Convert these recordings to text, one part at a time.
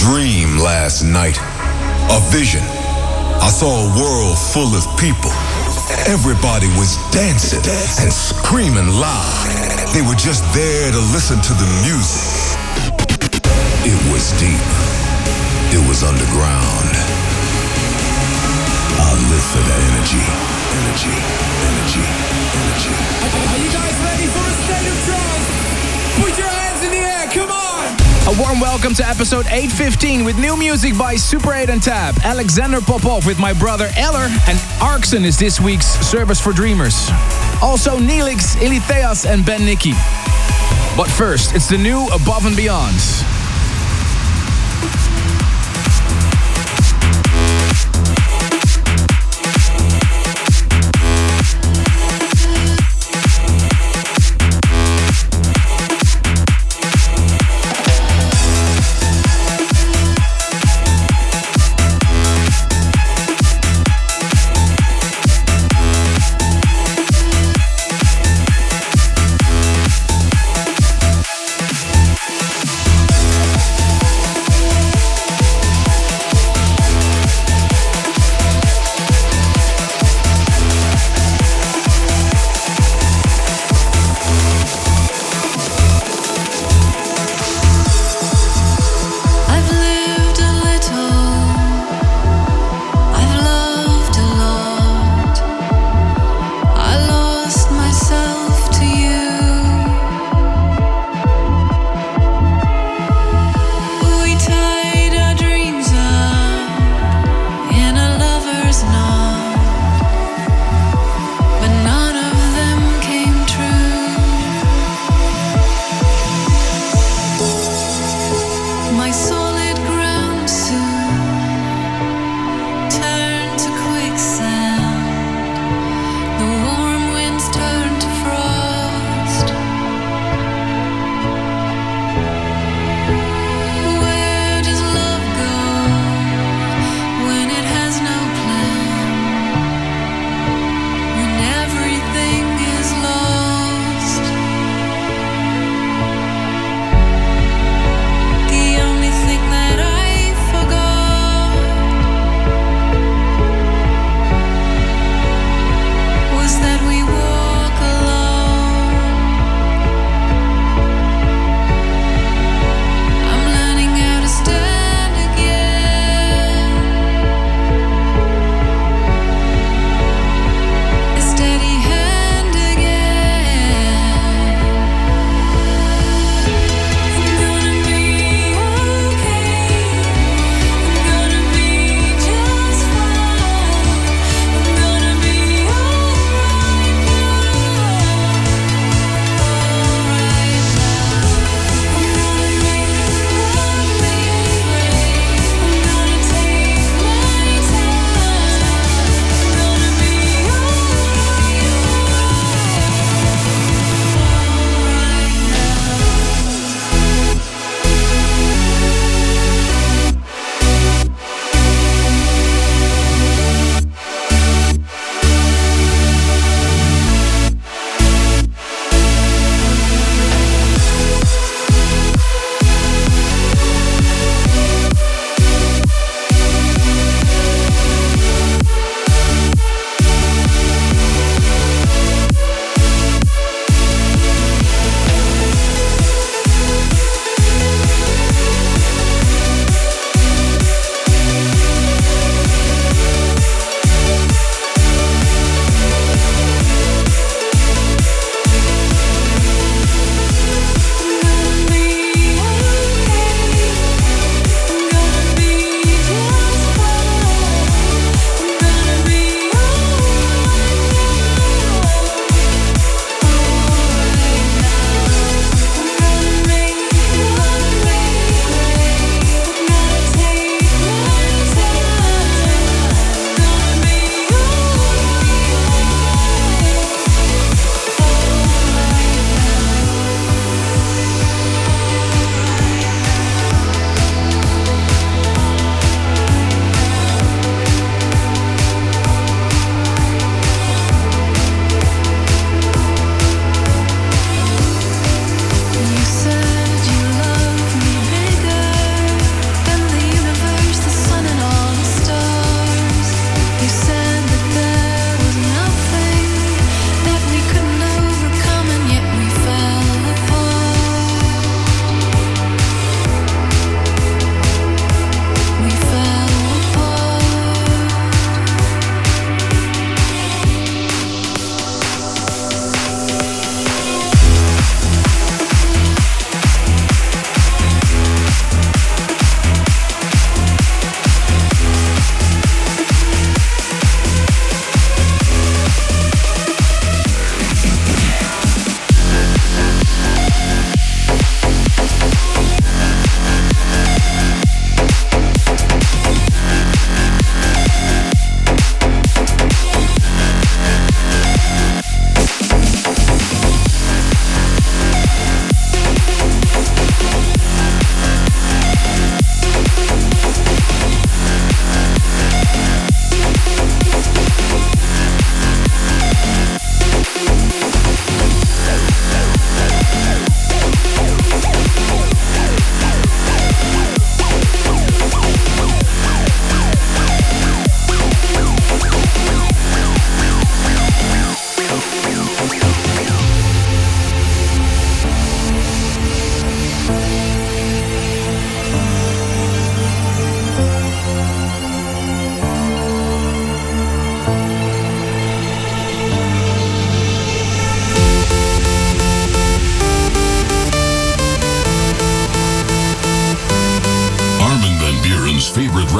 dream last night. A vision. I saw a world full of people. Everybody was dancing and screaming loud. They were just there to listen to the music. It was deep. It was underground. I live for that energy. Energy. Energy. Energy. Are you guys ready for a state of trance? Put your hands in the air, come on! A warm welcome to episode 815 with new music by Super 8 and Tab. Alexander Popov with my brother Eller, and Arkson is this week's Service for Dreamers. Also Neelix, Ilitheas and Ben Nicky. But first, it's the new Above and Beyond.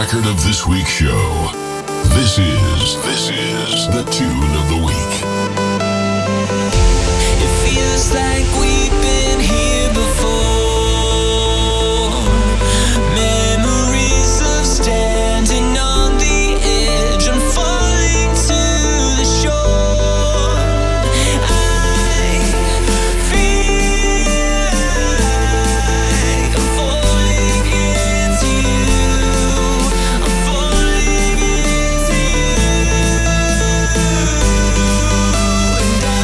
record of this week's show. This is the tune of the week. It feels like we've been here before. Memories of standing on the edge and falling to the shore. I feel like I'm falling into you. I'm falling into you. And I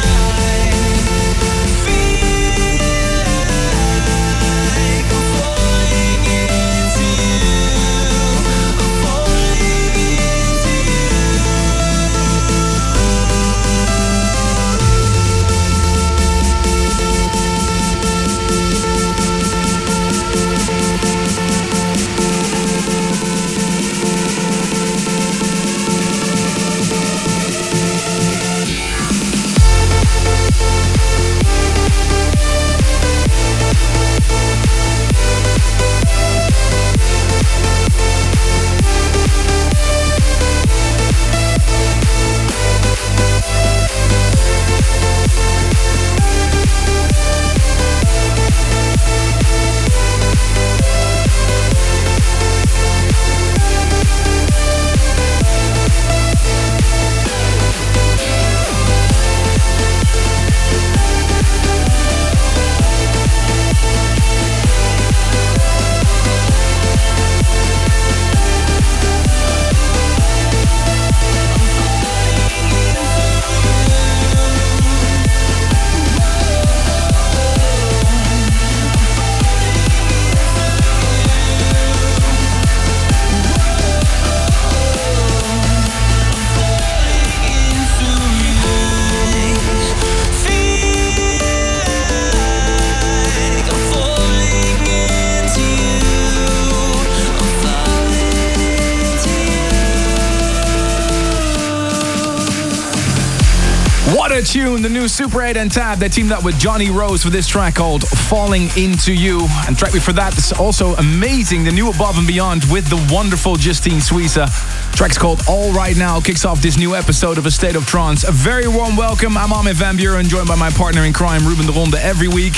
What a tune, the new Super 8 and Tab. They teamed up with Johnny Rose for this track called Falling Into You. And track before that is also amazing, the new Above and Beyond with the wonderful Justine Suissa. Track's called All Right Now, kicks off this new episode of A State of Trance. A very warm welcome. I'm Armin van Buuren, joined by my partner in crime, Ruben de Ronde, every week.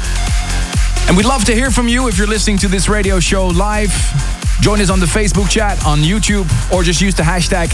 And we'd love to hear from you if you're listening to this radio show live. Join us on the Facebook chat, on YouTube, or just use the hashtag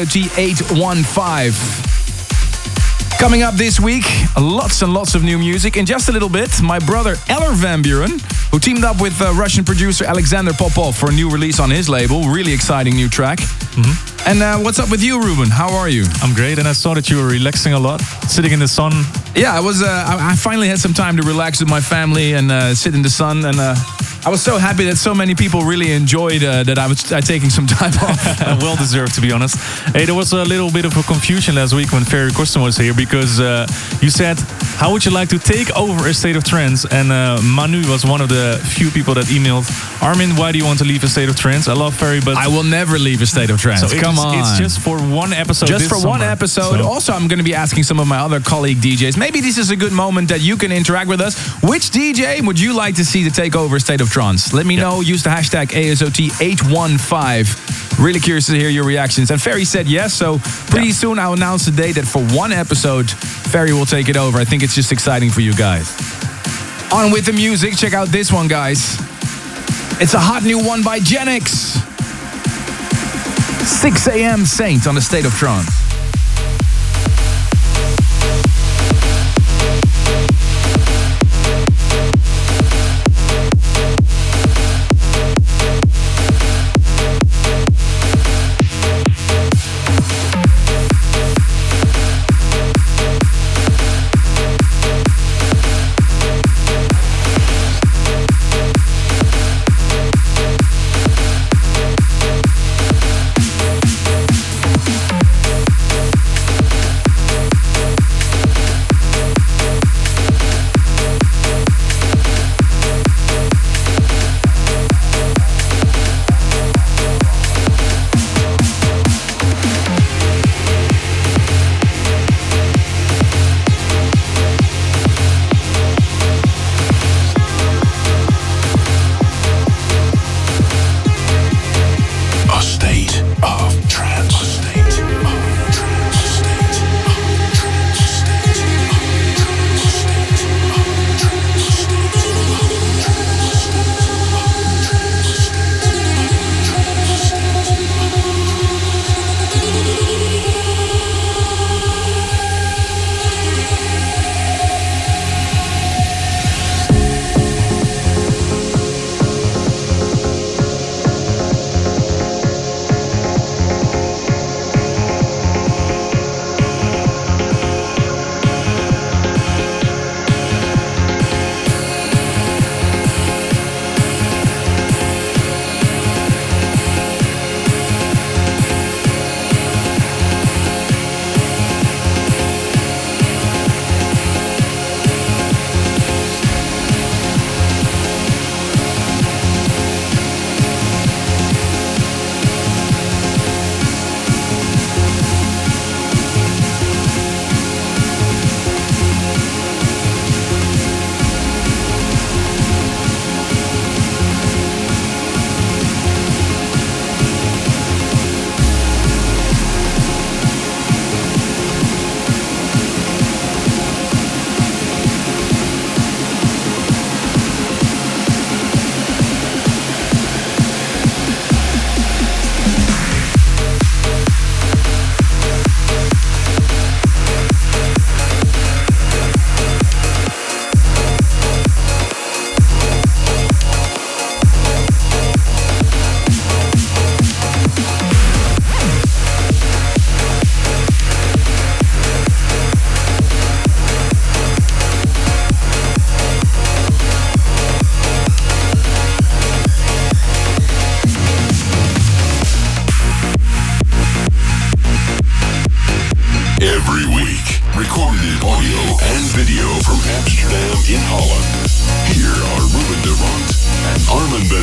ASOT815. Coming up this week, lots and lots of new music. In just a little bit, my brother Eller van Buuren, who teamed up with Russian producer Alexander Popov for a new release on his label. Really exciting new track. Mm-hmm. And what's up with you, Ruben? How are you? I'm great, and I saw that you were relaxing a lot, sitting in the sun. Yeah, I finally had some time to relax with my family and sit in the sun. And I was so happy that so many people really enjoyed that I was taking some time off. Well deserved, to be honest. Hey, there was a little bit of a confusion last week when Ferry Corsten was here, because you said, how would you like to take over A State of Trance? And Manu was one of the few people that emailed, Armin, why do you want to leave A State of Trance? I love Ferry, but I will never leave A State of Trance. So Come on. It's just for one episode. Just for summer. one episode. So. Also, I'm going to be asking some of my other colleague DJs. Maybe this is a good moment that you can interact with us. Which DJ would you like to see to take over A State of Trance? Let me know. Use the hashtag ASOT815. Really curious to hear your reactions. And Ferry said yes, so pretty soon I'll announce the date that for one episode, Ferry will take it over. I think it's just exciting for you guys. On with the music. Check out this one, guys. It's a hot new one by Genix. 6 a.m. Saint on A State of Trance.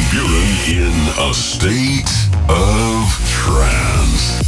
Buren in a state of trance.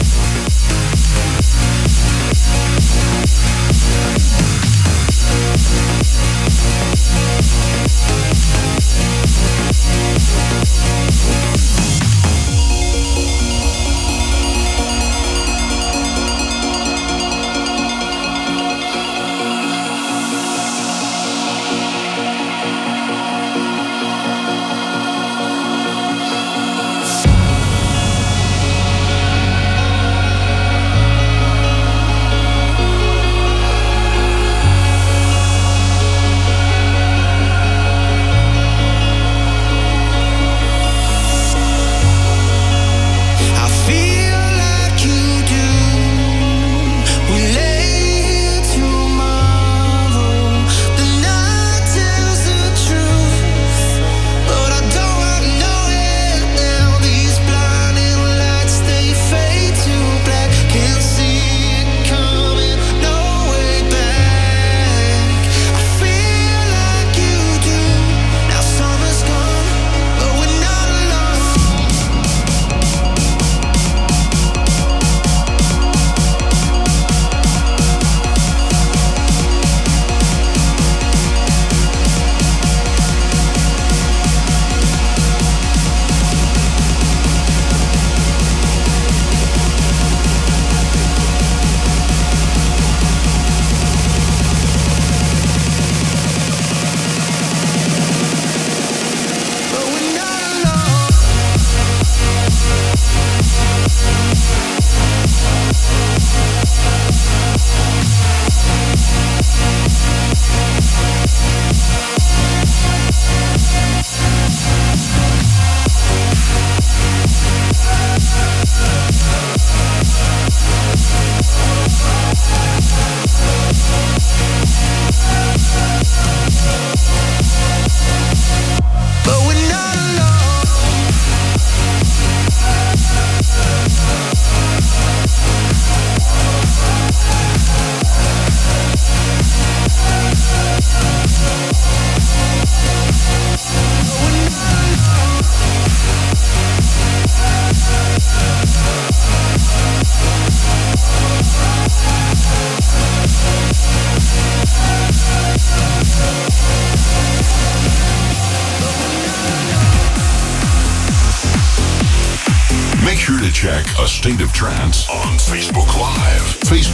Check A State of Trance on Facebook Live.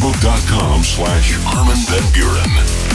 Facebook.com/Armin van Buren.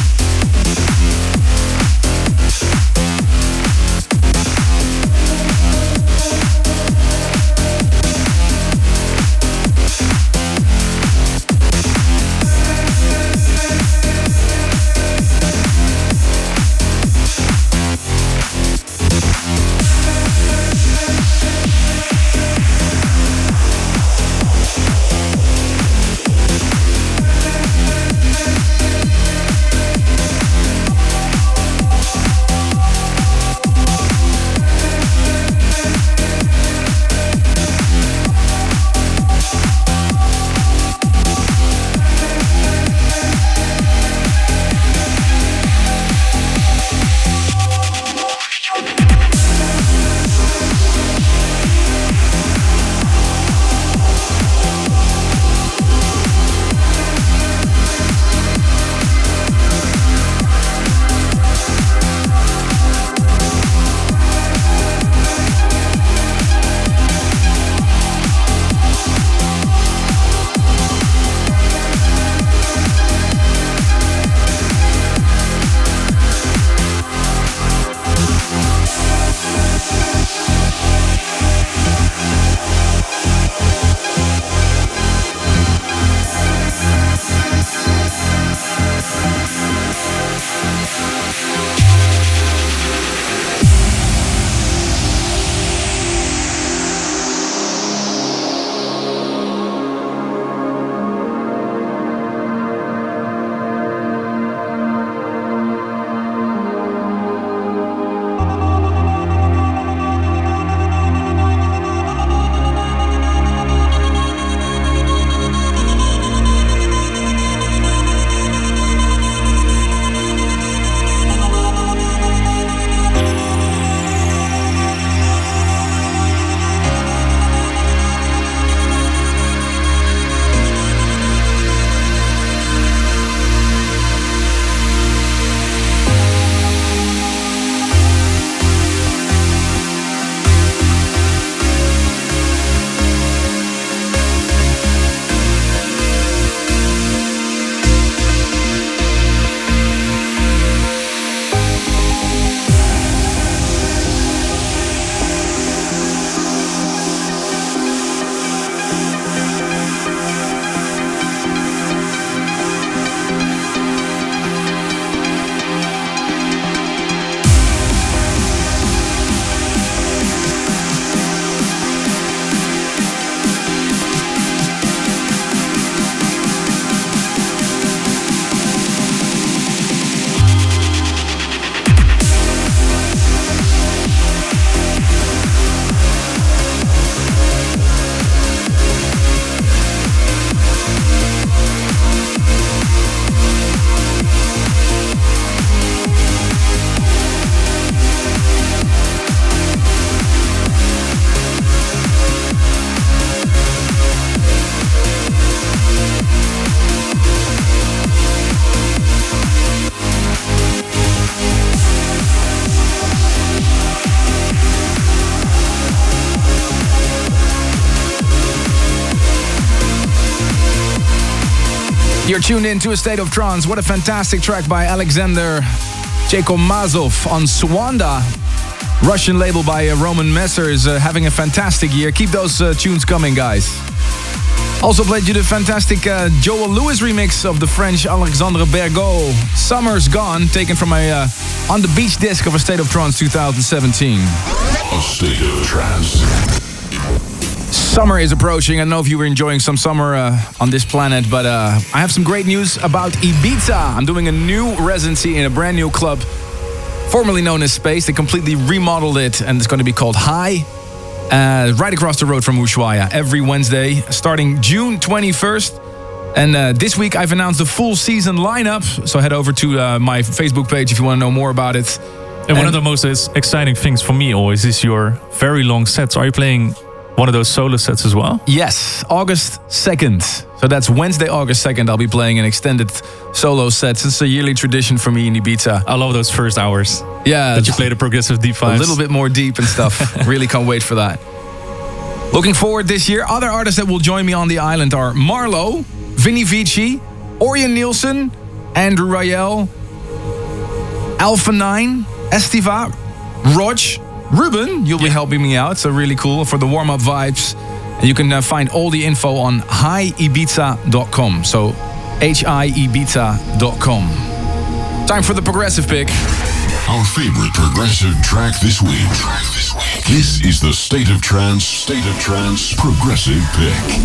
You're tuned in to A State of Trance. What a fantastic track by Alexander Chekomazov on Swanda. Russian label by Roman Messer is having a fantastic year. Keep those tunes coming, guys. Also played you the fantastic Joel Lewis remix of the French Alexandre Bergot. Summer's Gone, taken from a On the Beach disc of A State of Trance 2017. A State of Trance. Summer is approaching. I don't know if you were enjoying some summer on this planet, but I have some great news about Ibiza. I'm doing a new residency in a brand new club, formerly known as Space. They completely remodeled it, and it's going to be called High, right across the road from Ushuaia, every Wednesday, starting June 21st. And this week I've announced the full season lineup, so head over to my Facebook page if you want to know more about it. And one of the most exciting things for me always is your very long sets. Are you playing one of those solo sets as well? Yes, August 2nd. So that's Wednesday, August 2nd. I'll be playing an extended solo set. It's a yearly tradition for me in Ibiza. I love those first hours. Yeah. That you play the progressive deep vibes. A little bit more deep and stuff. Really can't wait for that. Looking forward this year. Other artists that will join me on the island are Marlo, Vinny Vici, Orion Nielsen, Andrew Rayel, Alpha 9, Estiva, Rog, Ruben, you'll be helping me out, so really cool for the warm-up vibes. And you can find all the info on hiibiza.com. So hiibiza.com. Time for the progressive pick. Our favorite progressive track this week. This is the State of Trance progressive pick.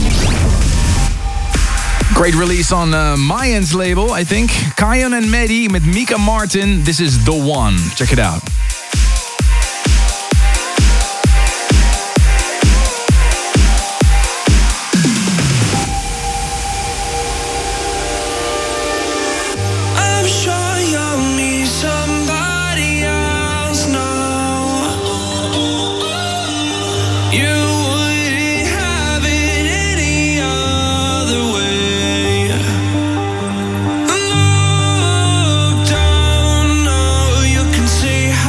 Great release on Mayans label, I think. Kayon and Mehdi with Mika Martin. This is The One. Check it out. Look down now, you can see how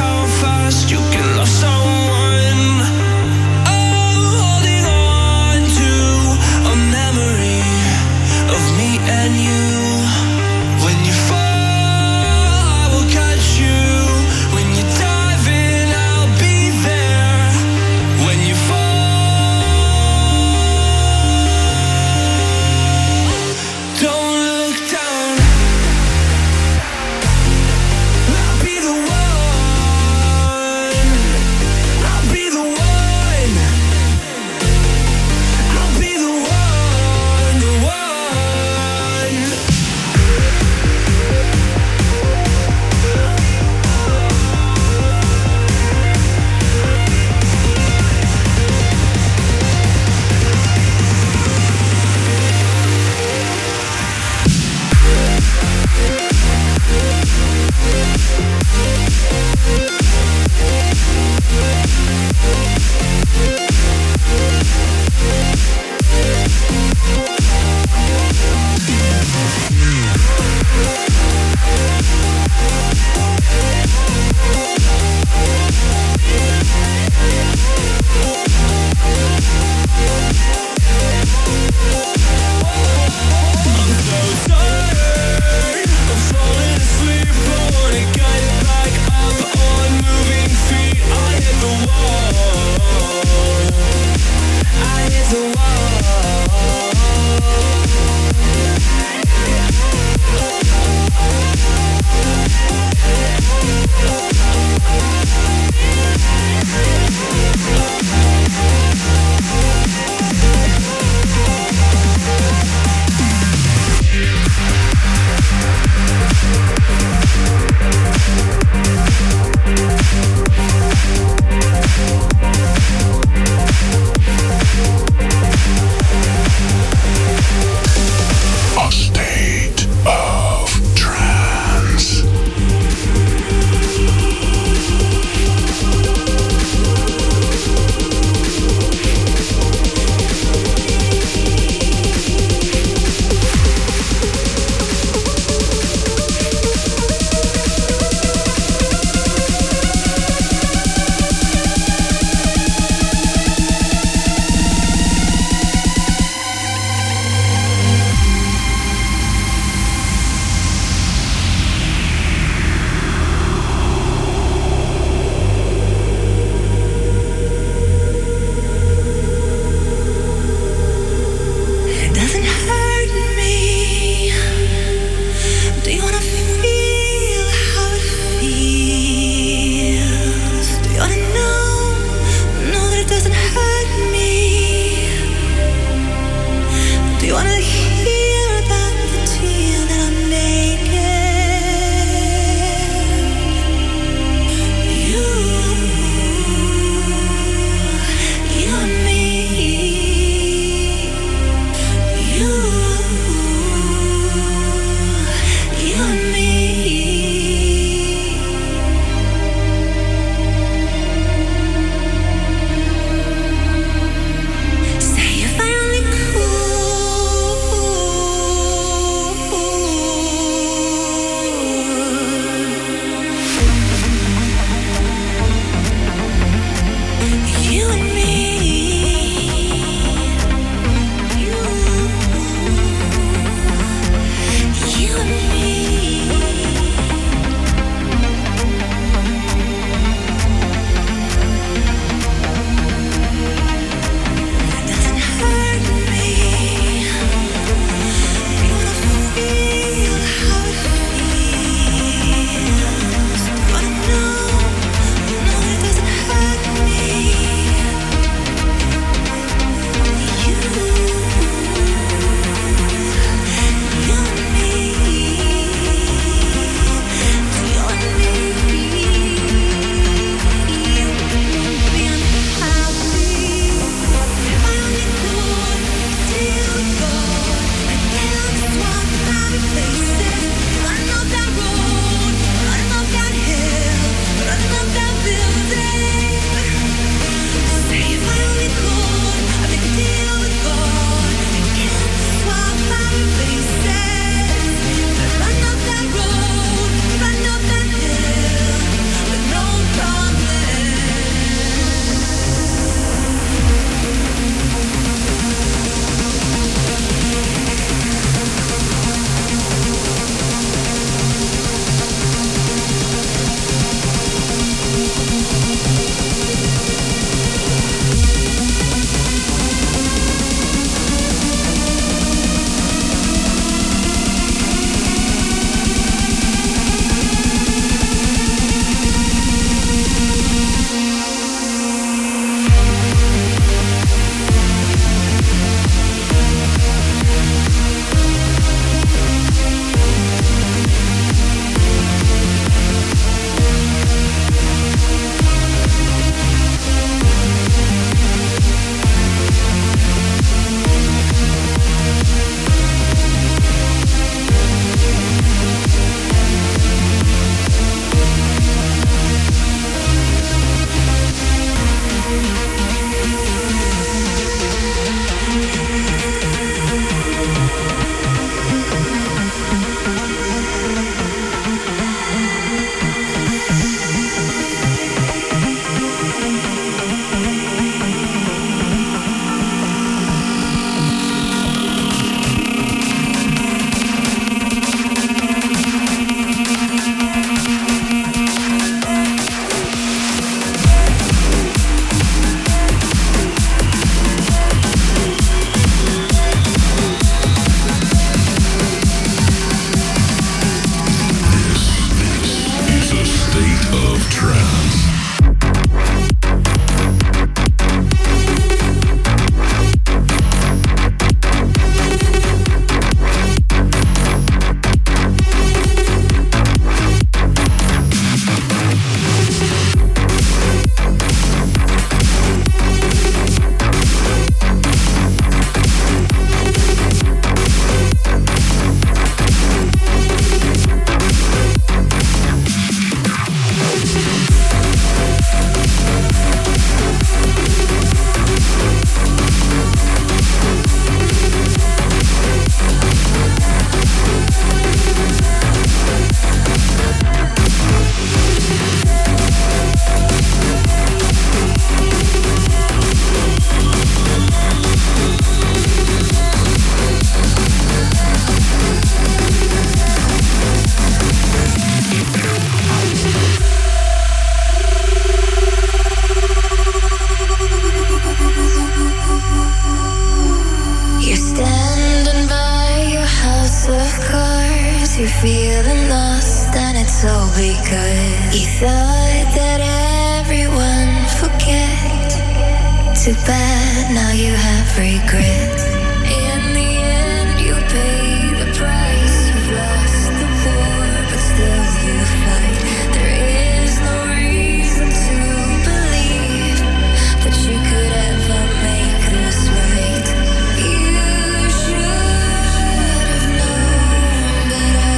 thought that everyone forget. Too bad now you have regret. In the end you pay the price. You've lost the war but still you fight. There is no reason to believe that you could ever make this right. You should have known better.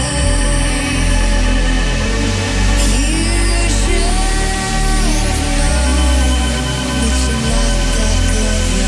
You should have known that you're not that clever.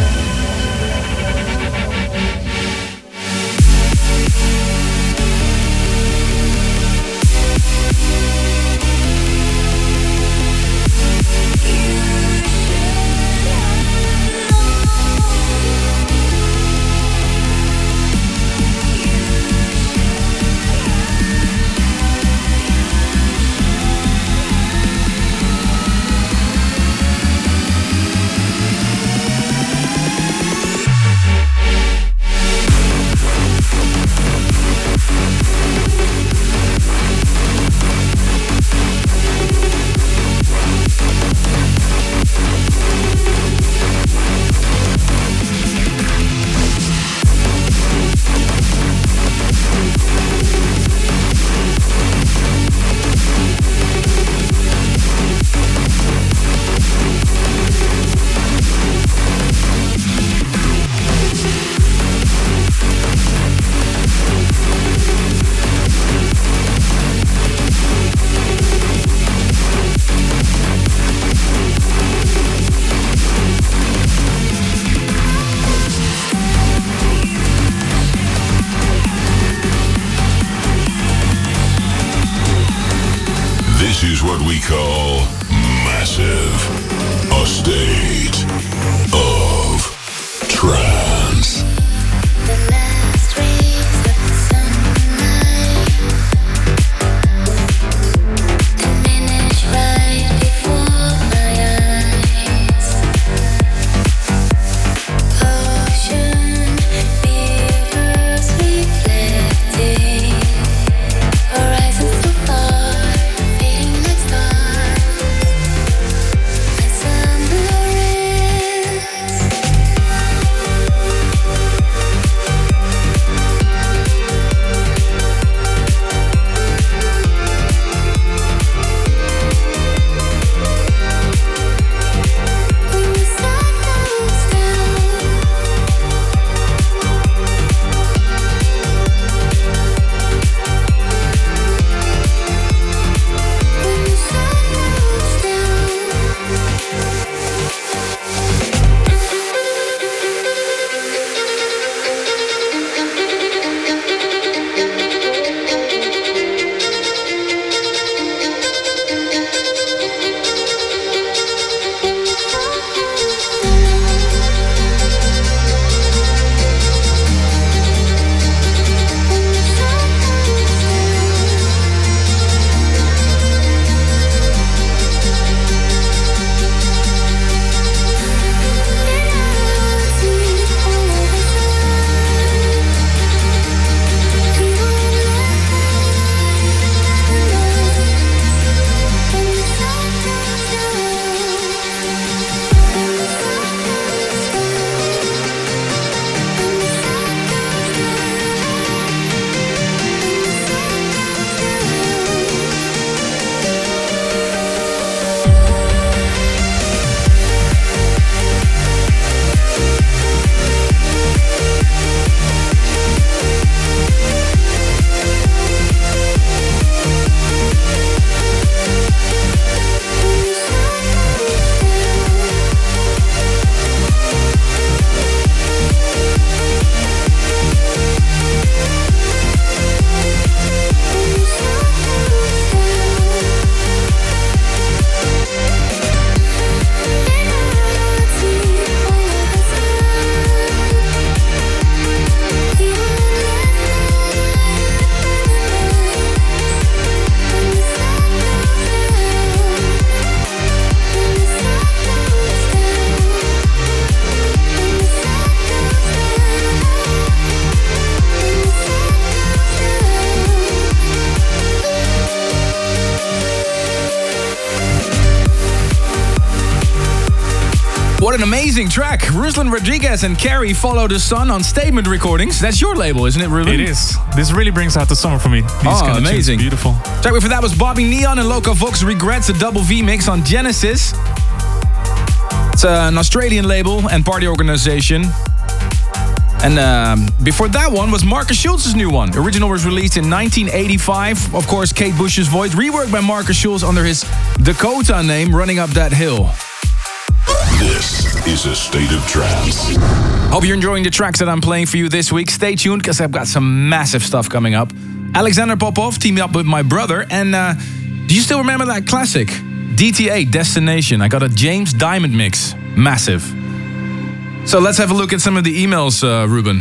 This is what we call massive. A state of trance. The last rays of sunlight diminish right before my eyes. Ocean rivers reflecting, horizons so far, fading like stars. My Saint Laurent. What an amazing track. Ruslan Rodriguez and Carrie Follow the Sun on Statement Recordings. That's your label, isn't it, Ruben? It is. This really brings out the summer for me. These kind of amazing. Tunes, beautiful. Track before that was Bobby Neon and Loco Vox Regrets, a double V mix on Genesis. It's an Australian label and party organization. And before that one was Marcus Schulz's new one. The original was released in 1985. Of course, Kate Bush's voice, reworked by Marcus Schulz under his Dakota name, Running Up That Hill. This is a State of Trance. Hope you're enjoying the tracks that I'm playing for you this week. Stay tuned, because I've got some massive stuff coming up. Alexander Popov teamed up with my brother. And do you still remember that classic? DT8, Destination. I got a James Diamond mix. Massive. So let's have a look at some of the emails, Ruben.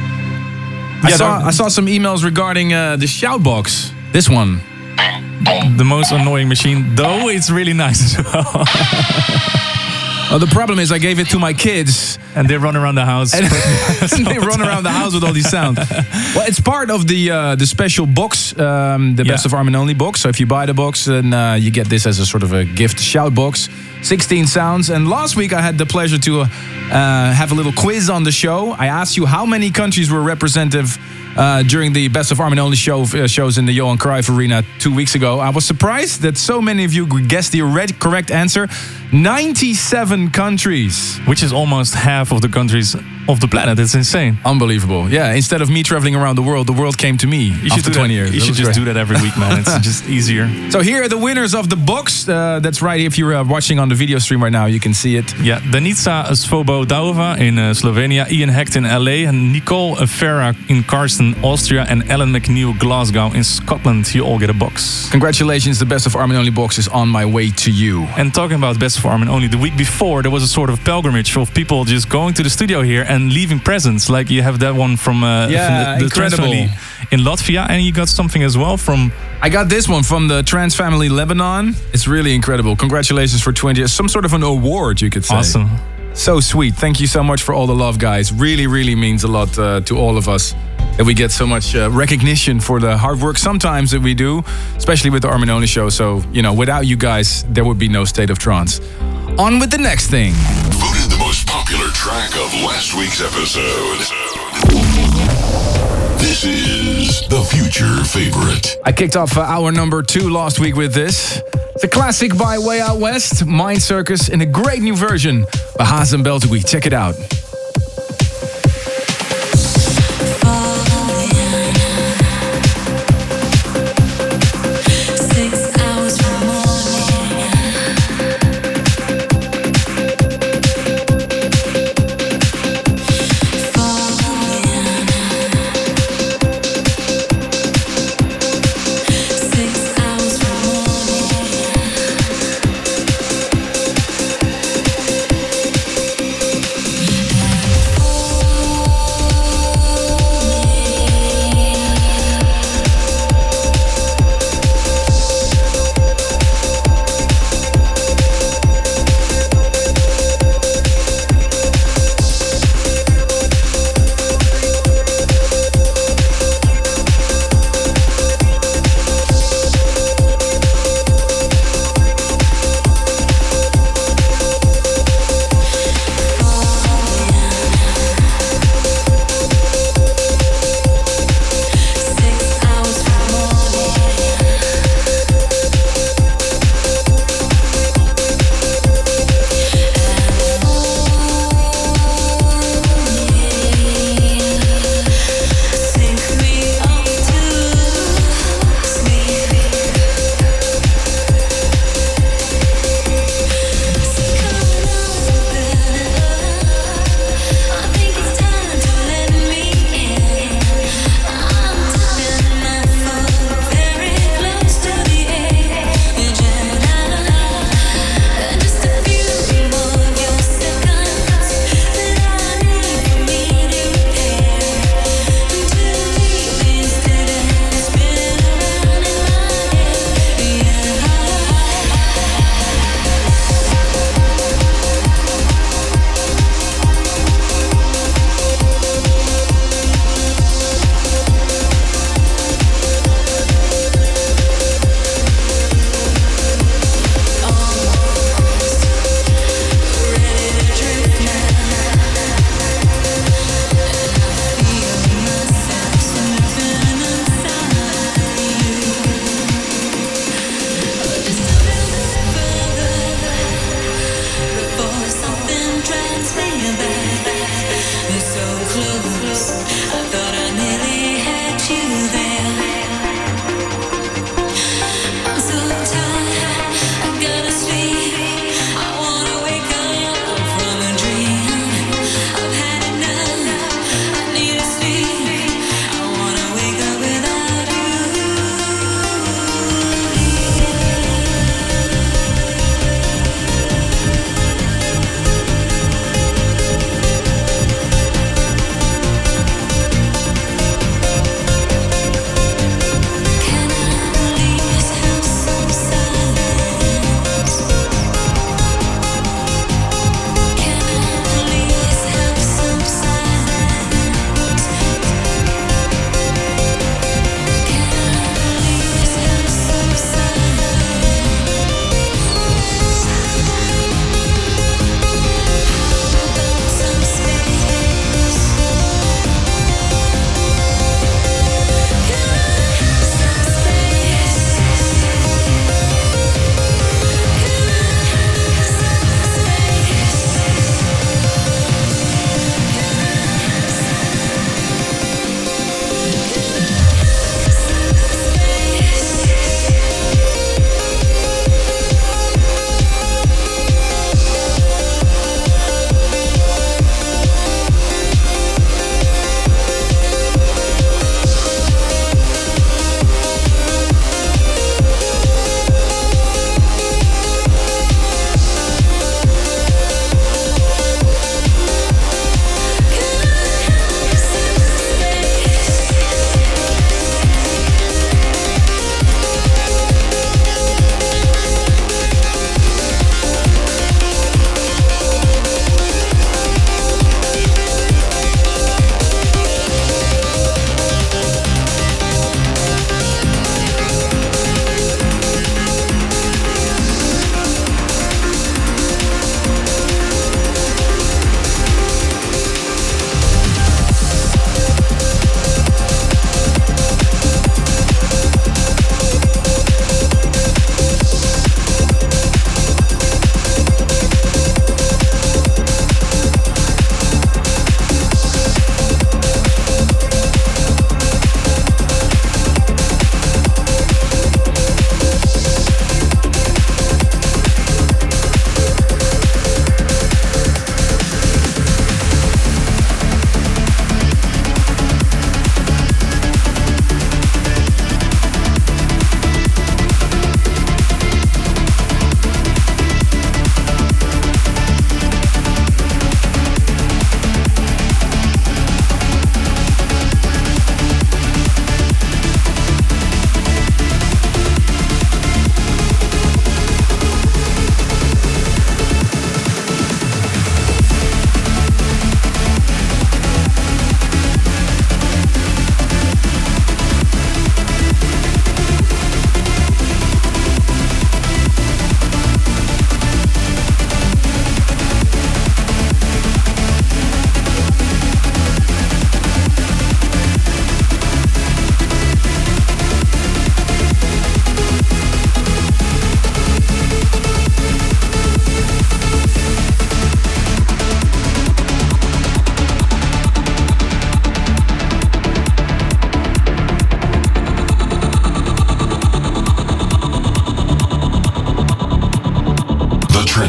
I saw some emails regarding the Shoutbox. This one. The most annoying machine, though it's really nice as well. The problem is I gave it to my kids. And they run around the house. And they run around the house with all these sounds. Well, it's part of the special box, the Best of Armin Only box. So if you buy the box, then you get this as a sort of a gift shout box. 16 sounds. And last week I had the pleasure to have a little quiz on the show. I asked you how many countries were representative during the Best of Armin Only shows in the Johan Cruyff Arena 2 weeks ago. I was surprised that so many of you guessed the correct answer. 97 countries. Which is almost half of the countries of the planet. It's insane. Unbelievable. Yeah, instead of me traveling around the world came to me after 20 years. You should just do that every week, man. It's just easier. So here are the winners of the box. That's right. If you're watching on the video stream right now, you can see it. Yeah, Danica Svobodova in Slovenia, Ian Hecht in LA, and Nicole Ferra in Karsten, Austria, and Ellen McNeil, Glasgow in Scotland. You all get a box. Congratulations, the Best of Armin Only box is on my way to you. And talking about Best of Armin Only, the week before there was a sort of pilgrimage of people just going to the studio here and leaving presents. Like you have that one from the Trance family in Latvia, and you got something as well from... I got this one from the Trance family Lebanon. It's really incredible. Congratulations for 20 years. Some sort of an award, you could say. Awesome. So sweet. Thank you so much for all the love, guys. Really, really means a lot to all of us that we get so much recognition for the hard work sometimes that we do, especially with the Armin Only show. So, without you guys, there would be no State of Trance. On with the next thing. Voted the most popular track of last week's episode. This is the Future Favorite. I kicked off hour number 2 last week with this. It's a classic by Way Out West, Mind Circus, in a great new version by Hazem Beltagui. Check it out.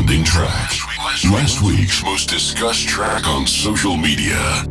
trending track. Last week's most discussed track on social media.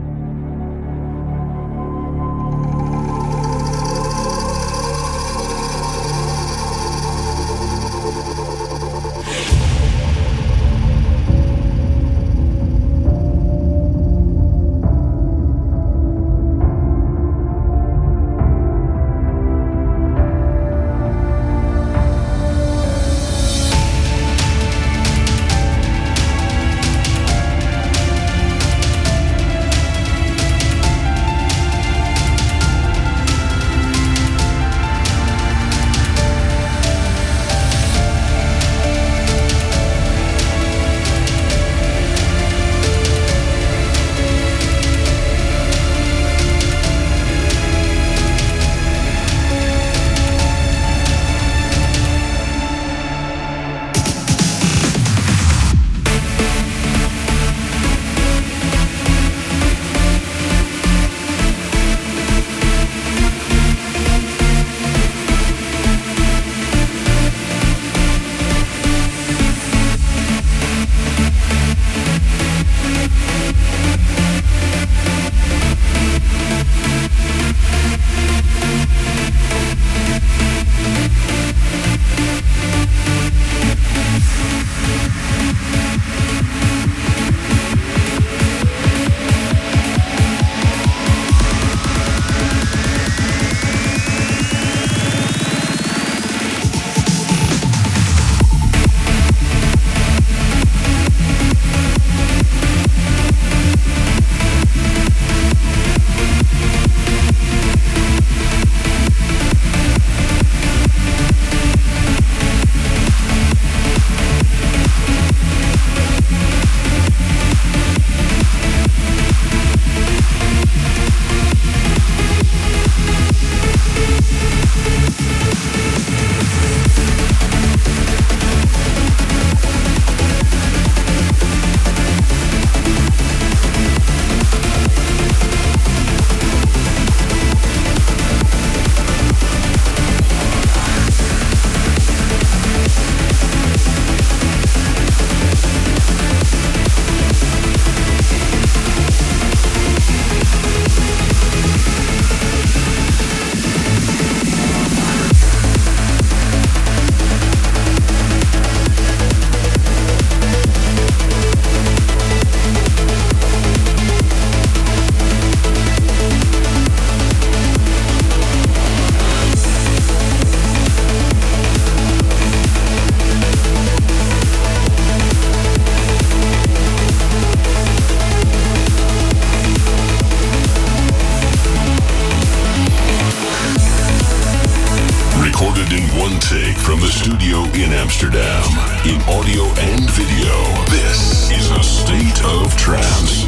From the studio in Amsterdam, in audio and video, this is A State of Trance.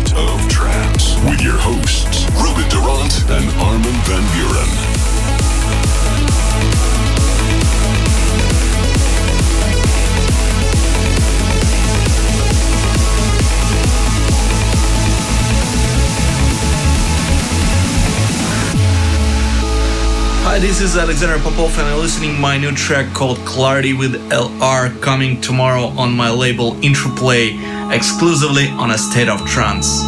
With your hosts, Ruben Durant and Armin van Buren. Hi, this is Alexander Popov and I'm listening to my new track called Clarity with LR, coming tomorrow on my label Introplay, exclusively on A State of Trance.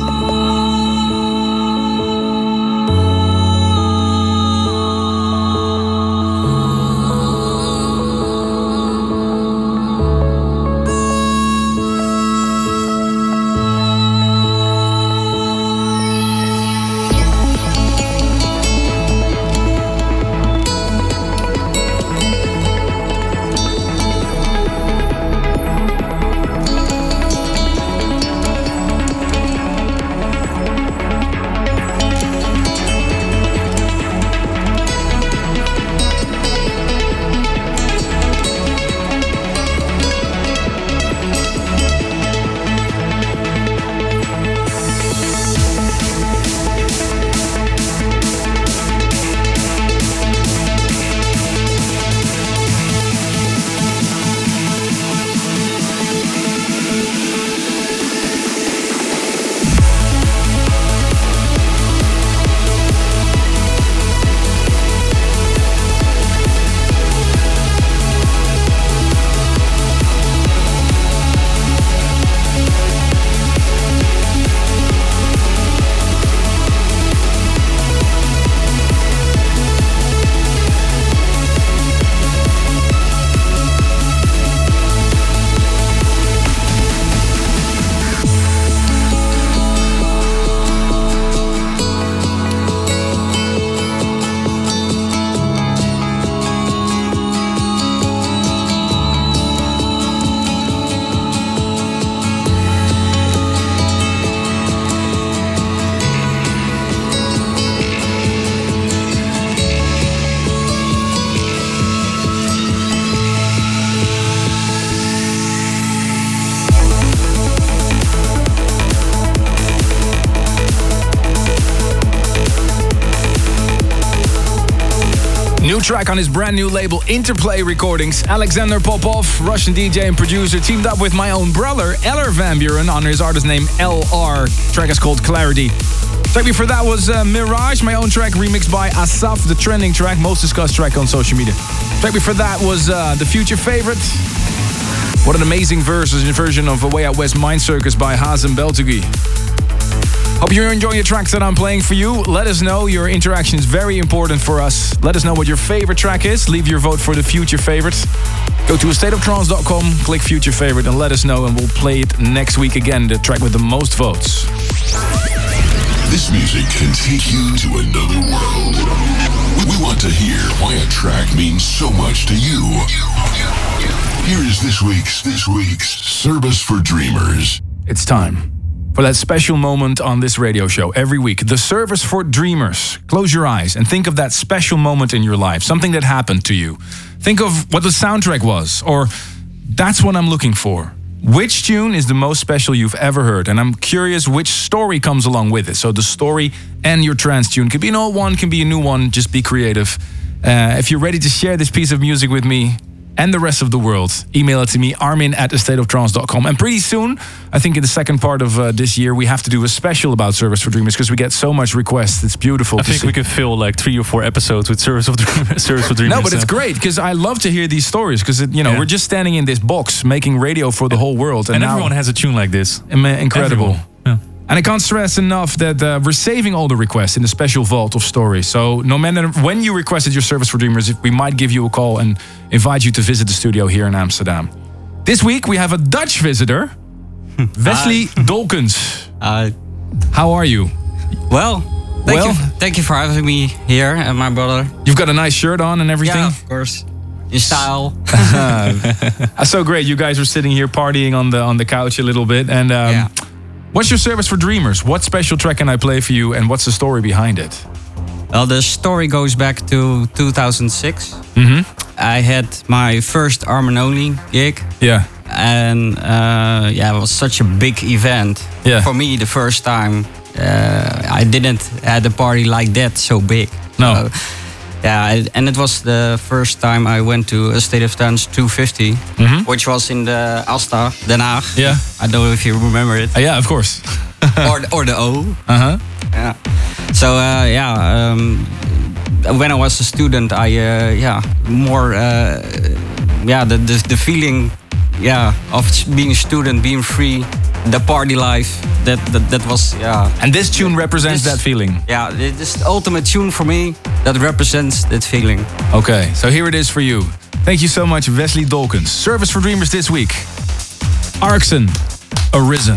track on his brand new label Interplay Recordings. Alexander Popov, Russian DJ and producer, teamed up with my own brother Eller Van Buren on his artist name LR. Track is called Clarity. Track before that was Mirage, my own track remixed by Asaf, the trending track, most discussed track on social media. Track before that was The Future Favorite. What an amazing version of Way Out West Mind Circus by Hazem Beltugui. Hope you're enjoying the tracks that I'm playing for you. Let us know. Your interaction is very important for us. Let us know what your favorite track is. Leave your vote for the future favorite. Go to astateoftrance.com, click future favorite and let us know, and we'll play it next week again, the track with the most votes. This music can take you to another world. We want to hear why a track means so much to you. Here is this week's Service for Dreamers. It's time for that special moment on this radio show every week, the Service for Dreamers. Close your eyes and think of that special moment in your life, something that happened to you. Think of what the soundtrack was, or that's what I'm looking for. Which tune is the most special you've ever heard? And I'm curious which story comes along with it. So the story and your trance tune. Could be an old one, can be a new one, just be creative. If you're ready to share this piece of music with me and the rest of the world, email it to me, armin@astateoftrance.com. And pretty soon, I think in the second part of this year, we have to do a special about Service for Dreamers because we get so much requests. It's beautiful. I think we could fill like 3 or 4 episodes with Service for Dreamers. No, but it's great because I love to hear these stories because, we're just standing in this box making radio for the whole world. And everyone has a tune like this. Incredible. Everyone. Yeah. And I can't stress enough that we're saving all the requests in the special vault of stories. So no matter when you requested your Service for Dreamers, we might give you a call and invite you to visit the studio here in Amsterdam. This week we have a Dutch visitor, Wesley Dolkens. How are you? Well, thank you for having me here and my brother. You've got a nice shirt on and everything? Yeah, of course. In style. So great. You guys were sitting here partying on the couch a little bit. And what's your Service for Dreamers? What special track can I play for you and what's the story behind it? Well, the story goes back to 2006. Mm-hmm. I had my first Armin Only gig. Yeah. And it was such a big event. Yeah. For me, the first time. I didn't had a party like that so big. No. And it was the first time I went to a State of Trance 250, which was in the Alsta, Den Haag. Yeah. I don't know if you remember it. Yeah, of course. or the O. Uh-huh. Yeah. So when I was a student, the feeling, of being a student, being free, the party life, that was, And this tune represents that feeling. Yeah, this is the ultimate tune for me that represents that feeling. Okay, so here it is for you. Thank you so much, Wesley Dolkens. Service for Dreamers this week. Arkson, Arisen.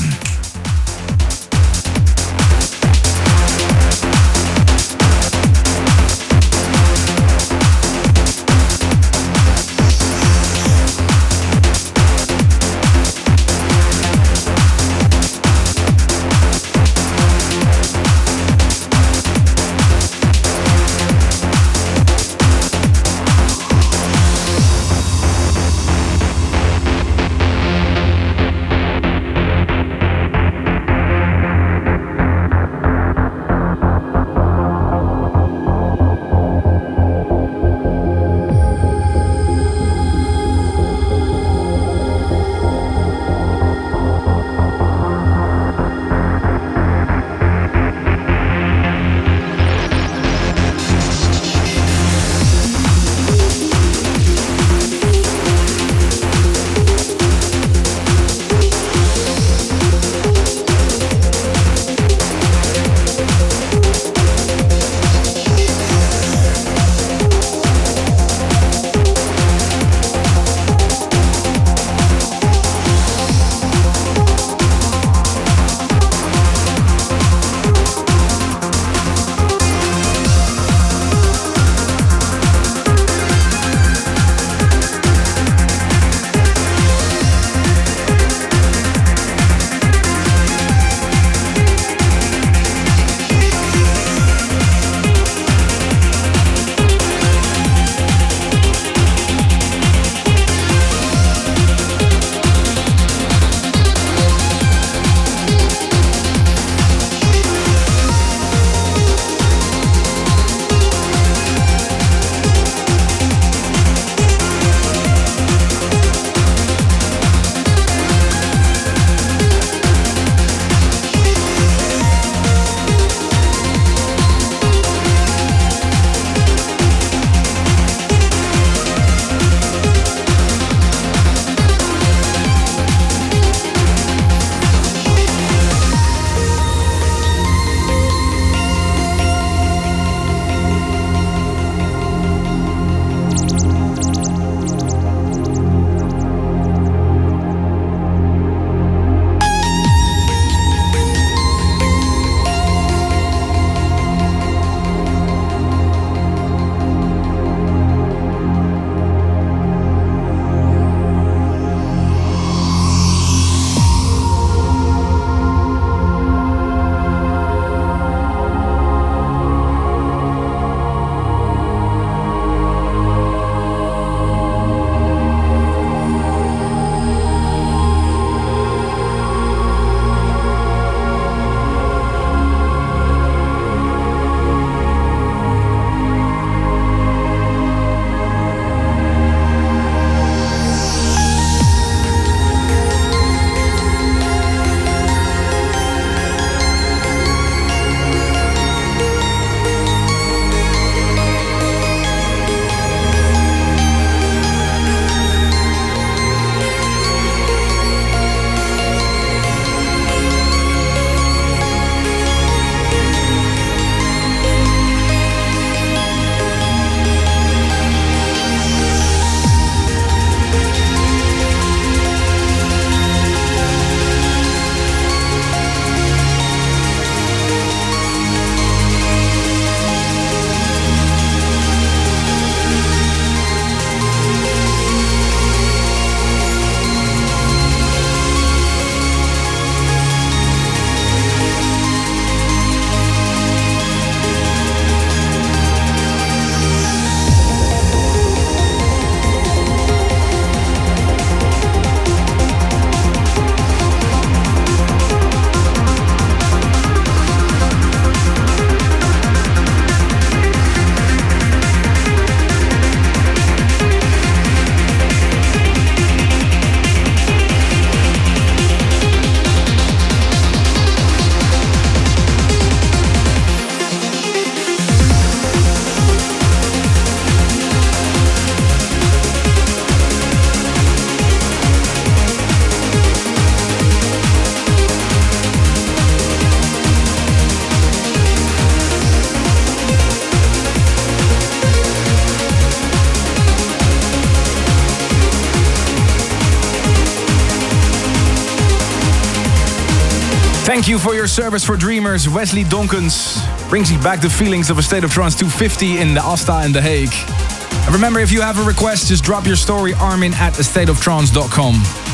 Thank you for your service for Dreamers. Wesley Donkens brings you back the feelings of A State of Trance 250 in the Asta in The Hague. And remember, if you have a request, just drop your story, armin@astateoftrance.com.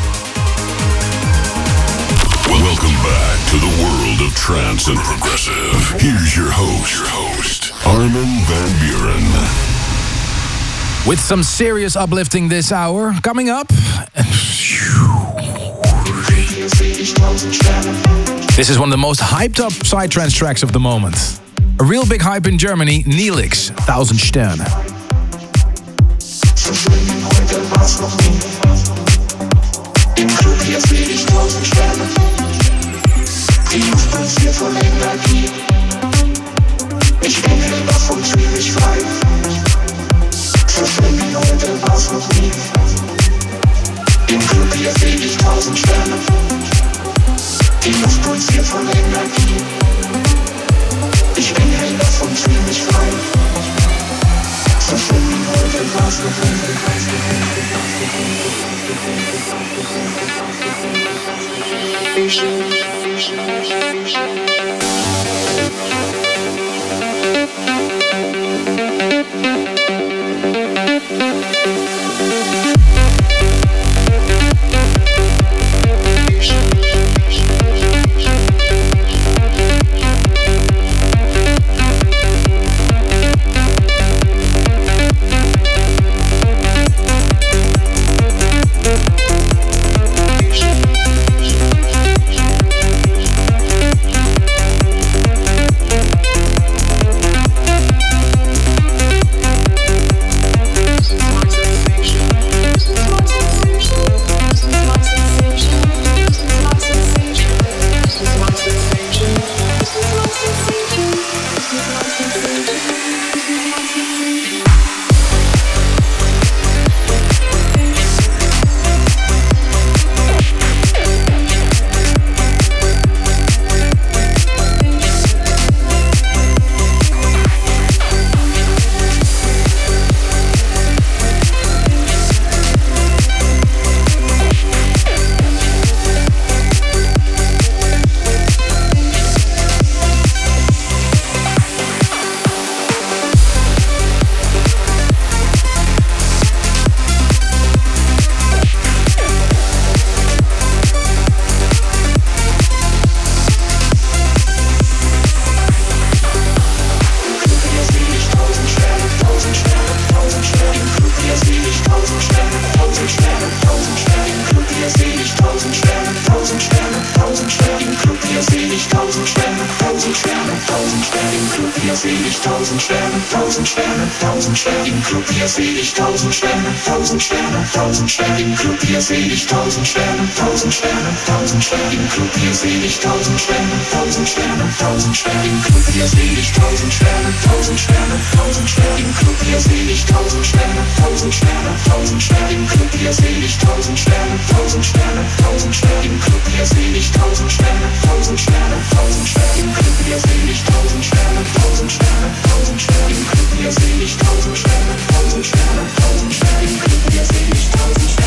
Welcome back to the world of trance and progressive. Here's your host, Armin van Buuren. With some serious uplifting this hour. Coming up... This is one of the most hyped up psytrance tracks of the moment. A real big hype in Germany, Neelix, 1000 Sterne. Im Club hier seh ich 1000 Sterne. Die Luft pulsiert voll Energie. Ich bin hellwach und fühl mich frei. So schön wie heute war's noch nie. Im Club hier seh ich 1000 Sterne. Die Luft pulsiert voll Energie. Ich bin hellwach und fühl mich frei. So schön wie heute war's noch nie. Im Club hier seh ich 1000 Sterne, 1000 Sterne, 1000 Sterne. Im Club hier seh ich 1000 Sterne, 1000 Sterne, 1000 Sterne. Im Club hier seh ich 1000 Sterne, 1000 Sterne, 1000 Sterne. Im Club hier seh ich 1000 Sterne, 1000 Sterne, 1000 Sterne. Im Club hier seh ich 1000 Sterne, 1000 Sterne, 1000 Sterne. Im Club hier seh ich 1000 Sterne, 1000 Sterne, 1000 Sterne. Im Club hier seh ich 1000 Sterne, 1000 Sterne, 1000 Sterne. Im Club hier seh ich 1000 Sterne, 1000 Sterne, 1000 Sterne. Im Club hier seh ich 1000 Sterne.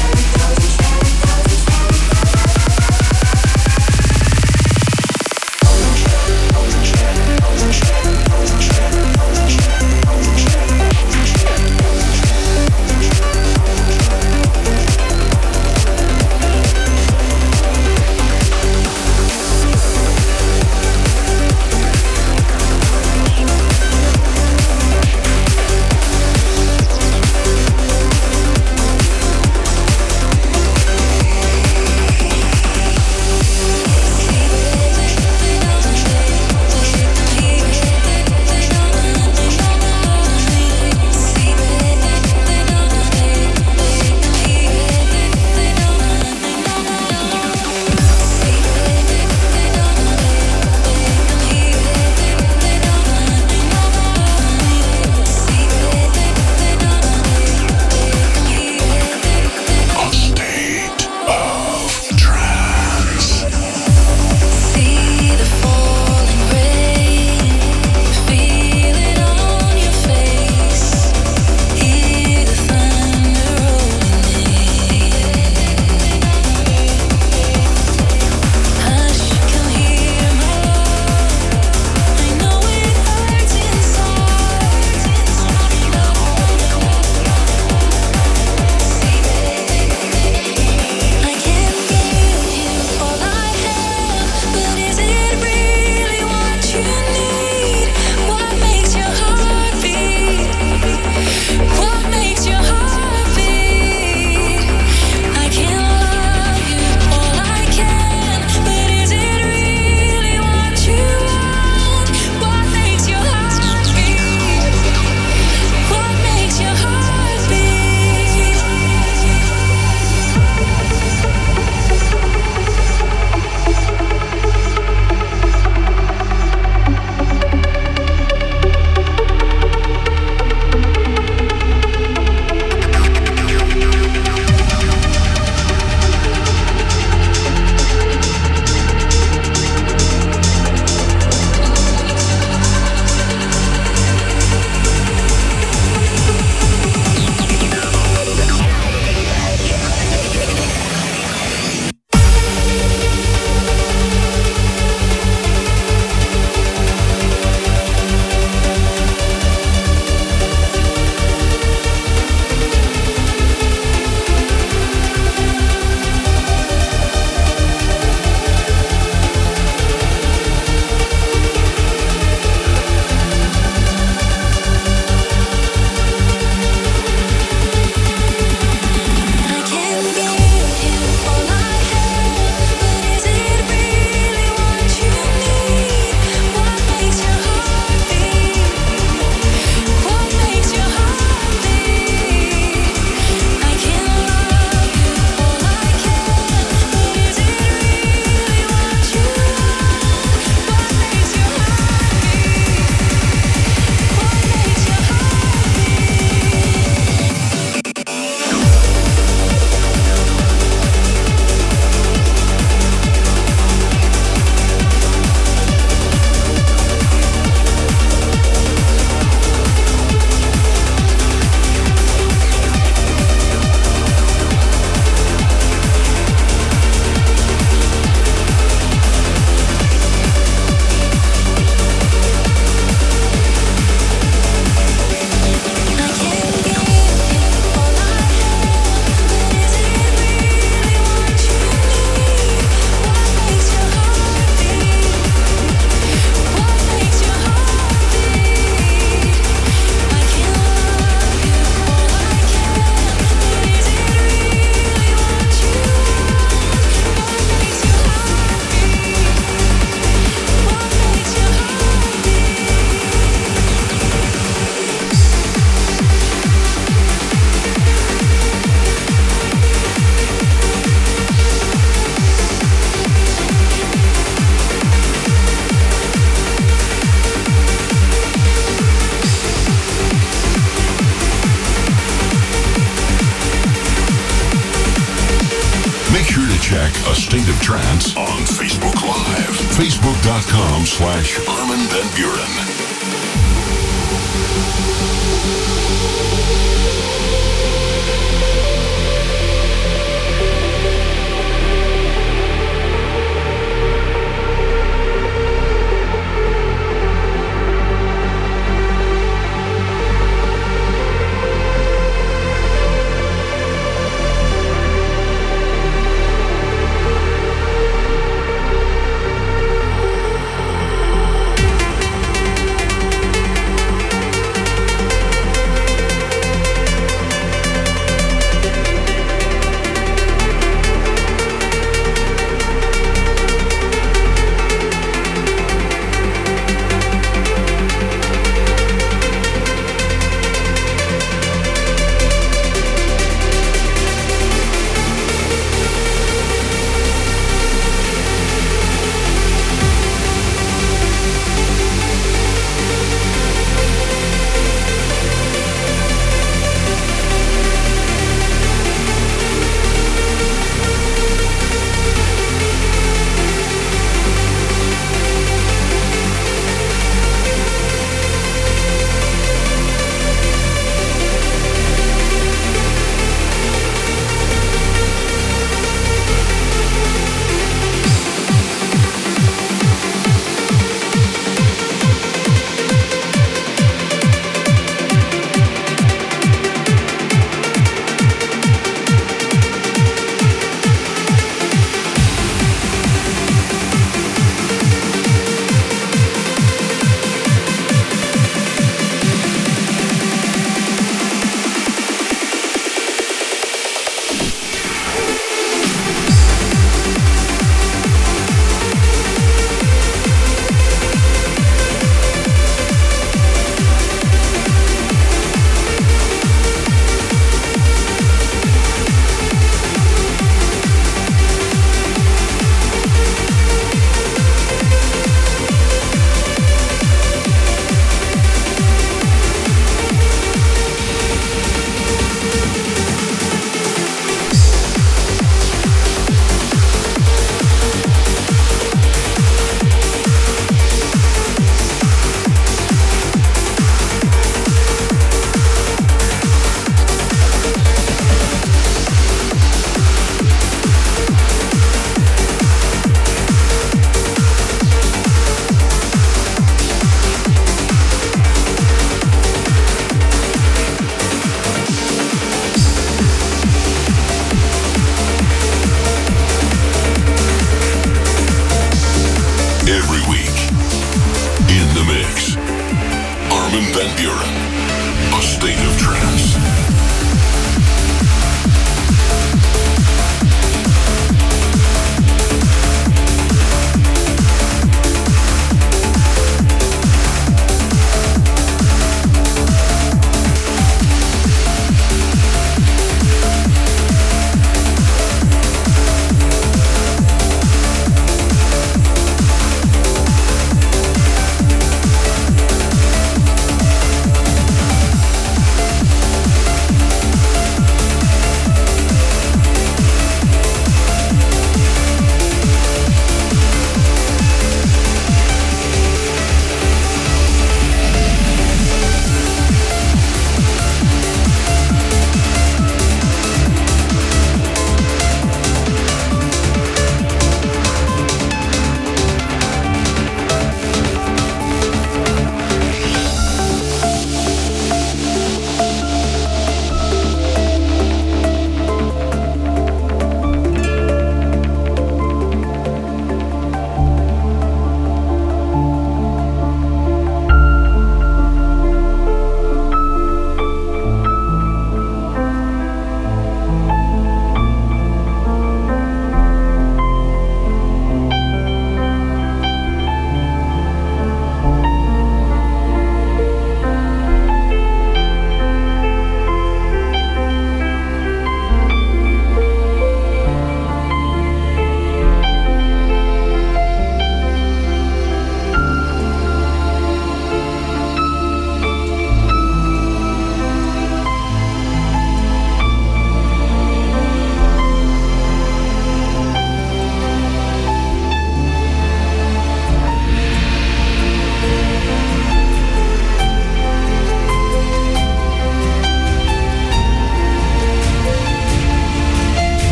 A State of Trance on Facebook Live. Facebook.com/Armin van Buuren.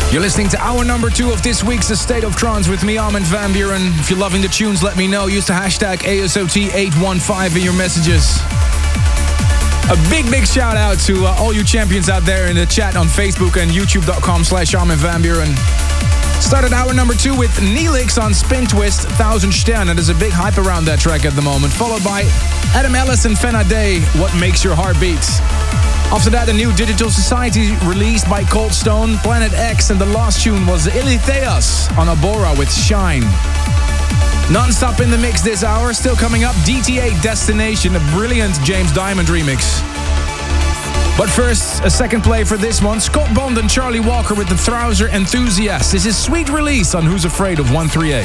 You're listening to hour number 2 of this week's A State of Trance with me, Armin van Buuren. If you're loving the tunes, let me know. Use the hashtag ASOT815 in your messages. A big shout out to all you champions out there in the chat on Facebook and youtube.com/Armin van Buuren. Started hour number 2 with Neelix on Spin Twist, 1000 Sterne. There's a big hype around that track at the moment. Followed by Adam Ellis and Fenna Day, What Makes Your Heart Beat. After that, a new Digital Society released by Cold Stone, Planet X, and the last tune was Eliteas on Abora with Shine. Non-stop in the mix this hour, still coming up, DTA Destination, a brilliant James Diamond remix. But first, a second play for this one, Scott Bond and Charlie Walker with the Trouser Enthusiast. This is Sweet Release on Who's Afraid of 138.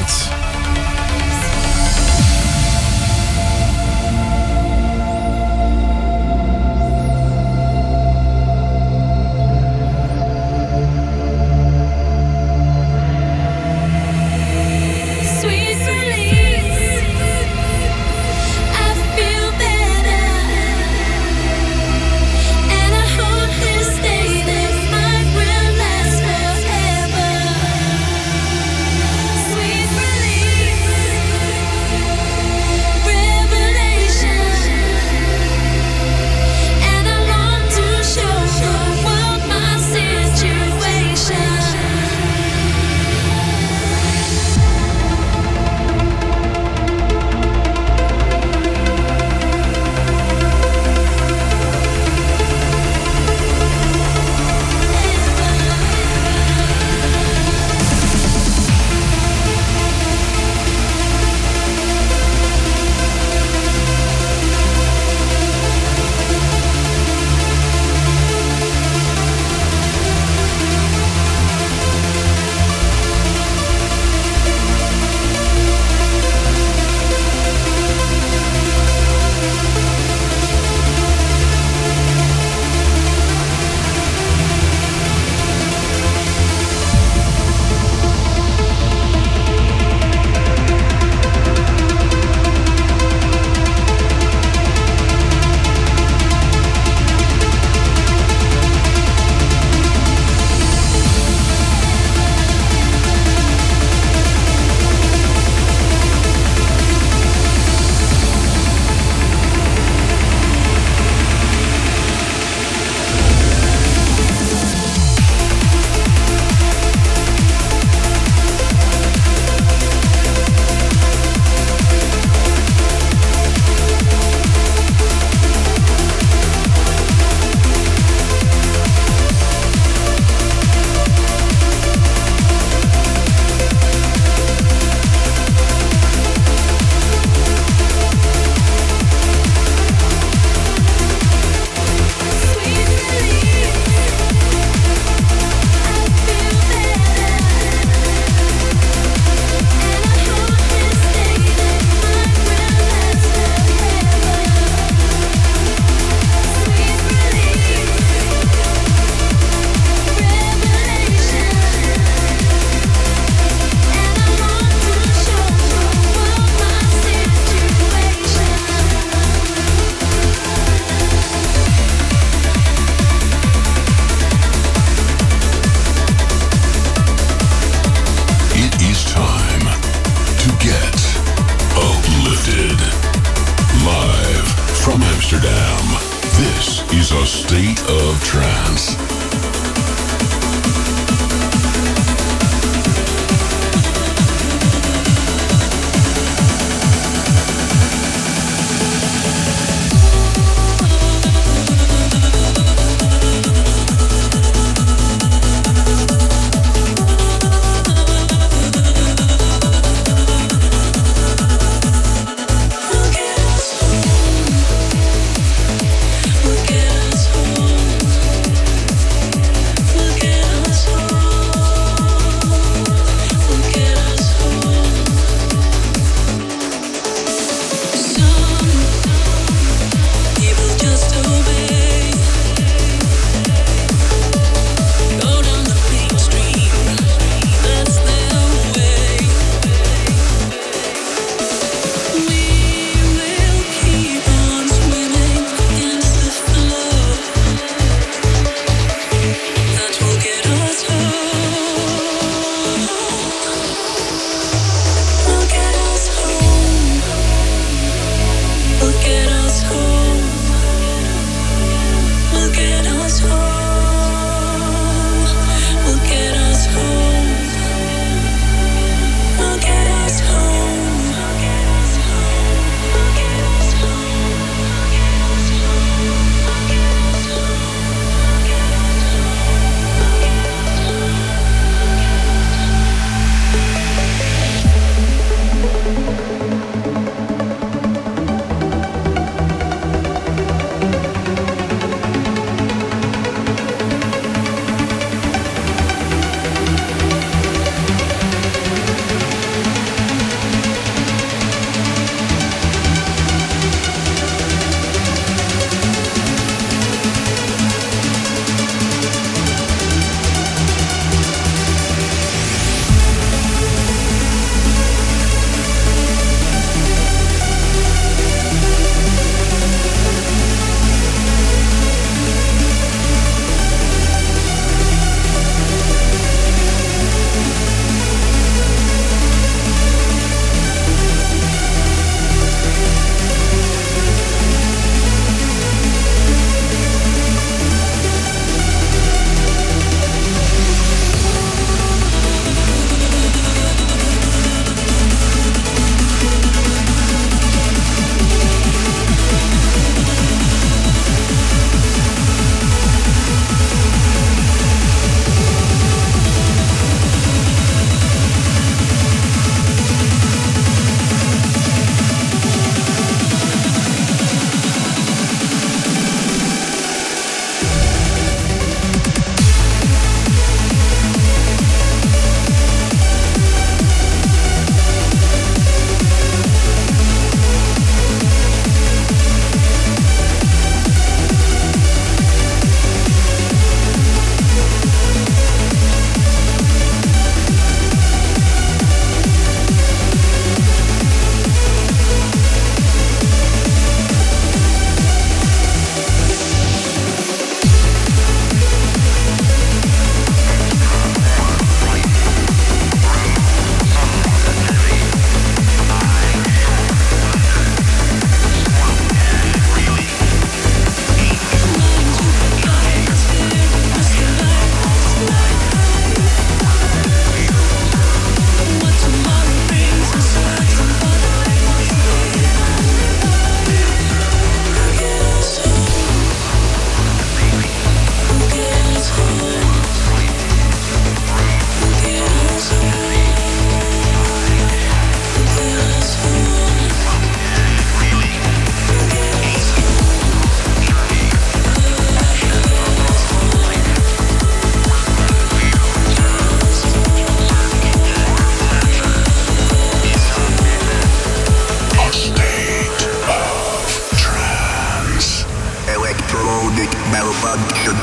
function.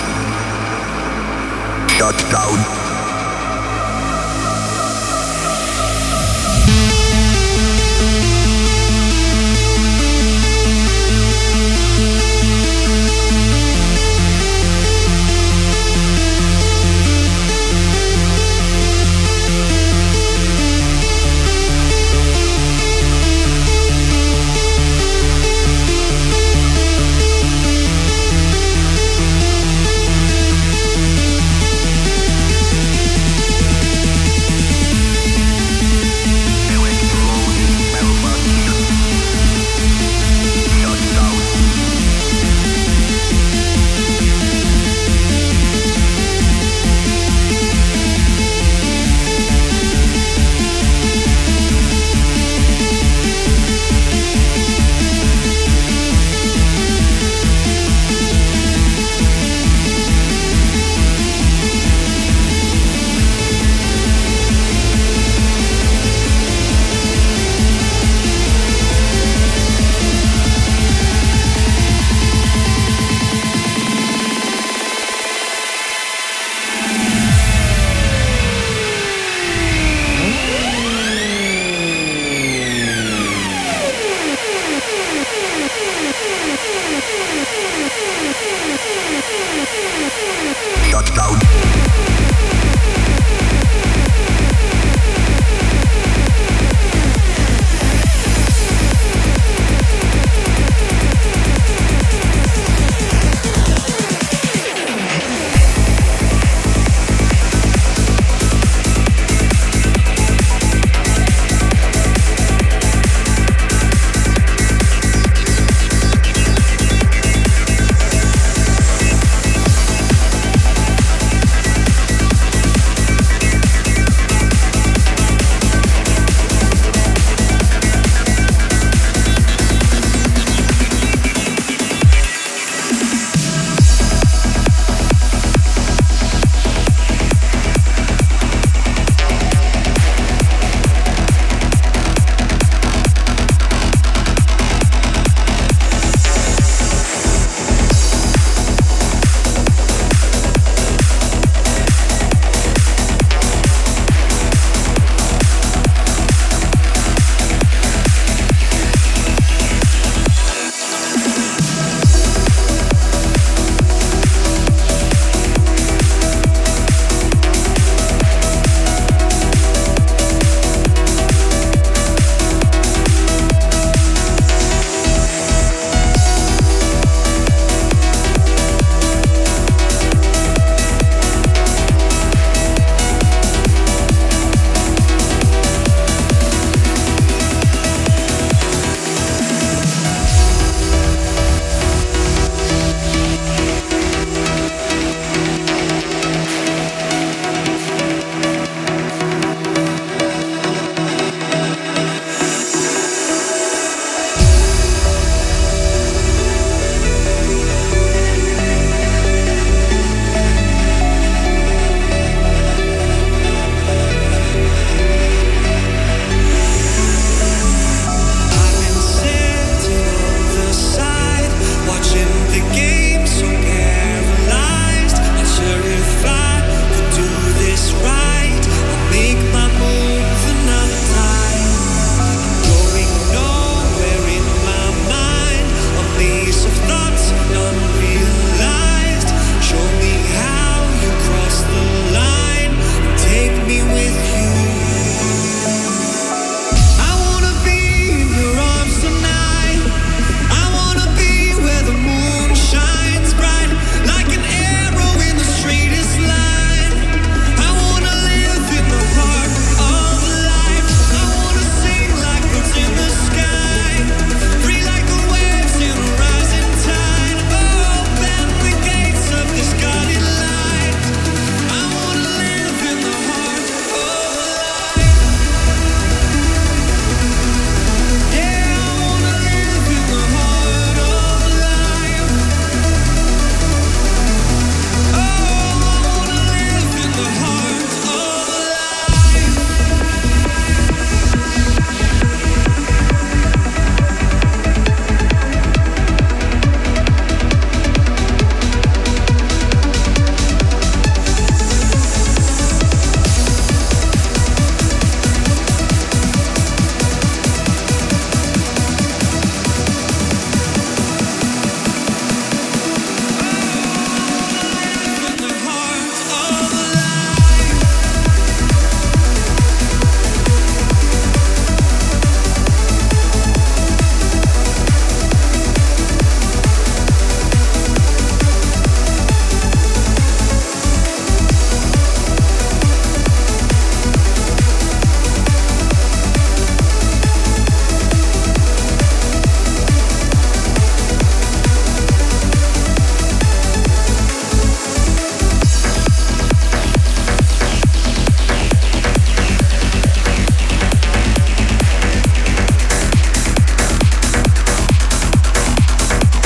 Shut down.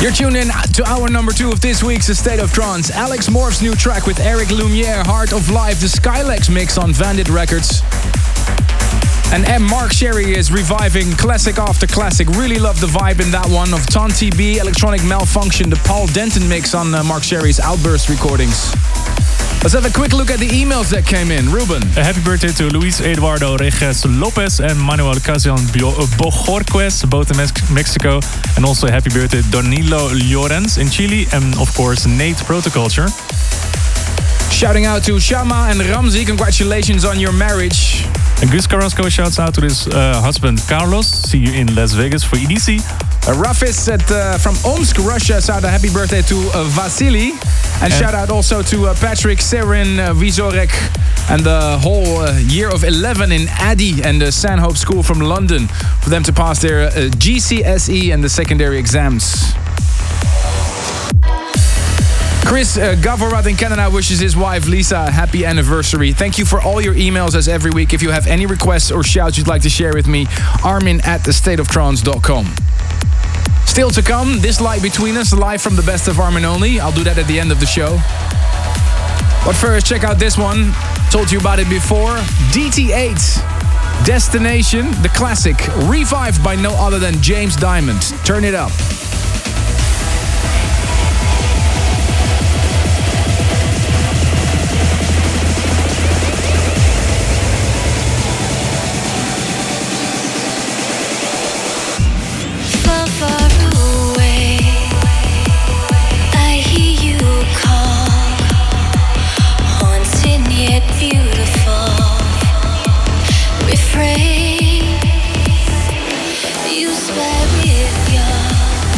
You're tuned in to hour number 2 of this week's A State of Trance. Alex Morph's new track with Eric Lumiere, Heart of Life, the Skylex mix on Vandit Records. And Mark Sherry is reviving classic after classic. Really love the vibe in that one of Ton TB, Electronic Malfunction, the Paul Denton mix on Mark Sherry's Outburst recordings. Let's have a quick look at the emails that came in. Ruben. A happy birthday to Luis Eduardo Reges Lopez and Manuel Casian Bojorquez, both in Mexico. And also a happy birthday Danilo Llorens in Chile. And of course Nate Protoculture. Shouting out to Shama and Ramzi. Congratulations on your marriage. And Gus Carrasco shouts out to his husband Carlos. See you in Las Vegas for EDC. Rafis from Omsk, Russia, shout out happy birthday to Vasily. And shout out also to Patrick, Serin, Vizorek, and the whole year of 11 in Addy and the Sanhope School from London for them to pass their GCSE and the secondary exams. Chris Gavorat in Canada wishes his wife Lisa a happy anniversary. Thank you for all your emails as every week. If you have any requests or shouts you'd like to share with me, armin@thestateoftrance.com. Still to come, This Light Between Us, live from the Best of Armin Only. I'll do that at the end of the show. But first, check out this one. Told you about it before. DT8, Destination, the classic, revived by no other than James Diamond. Turn it up. You swear with your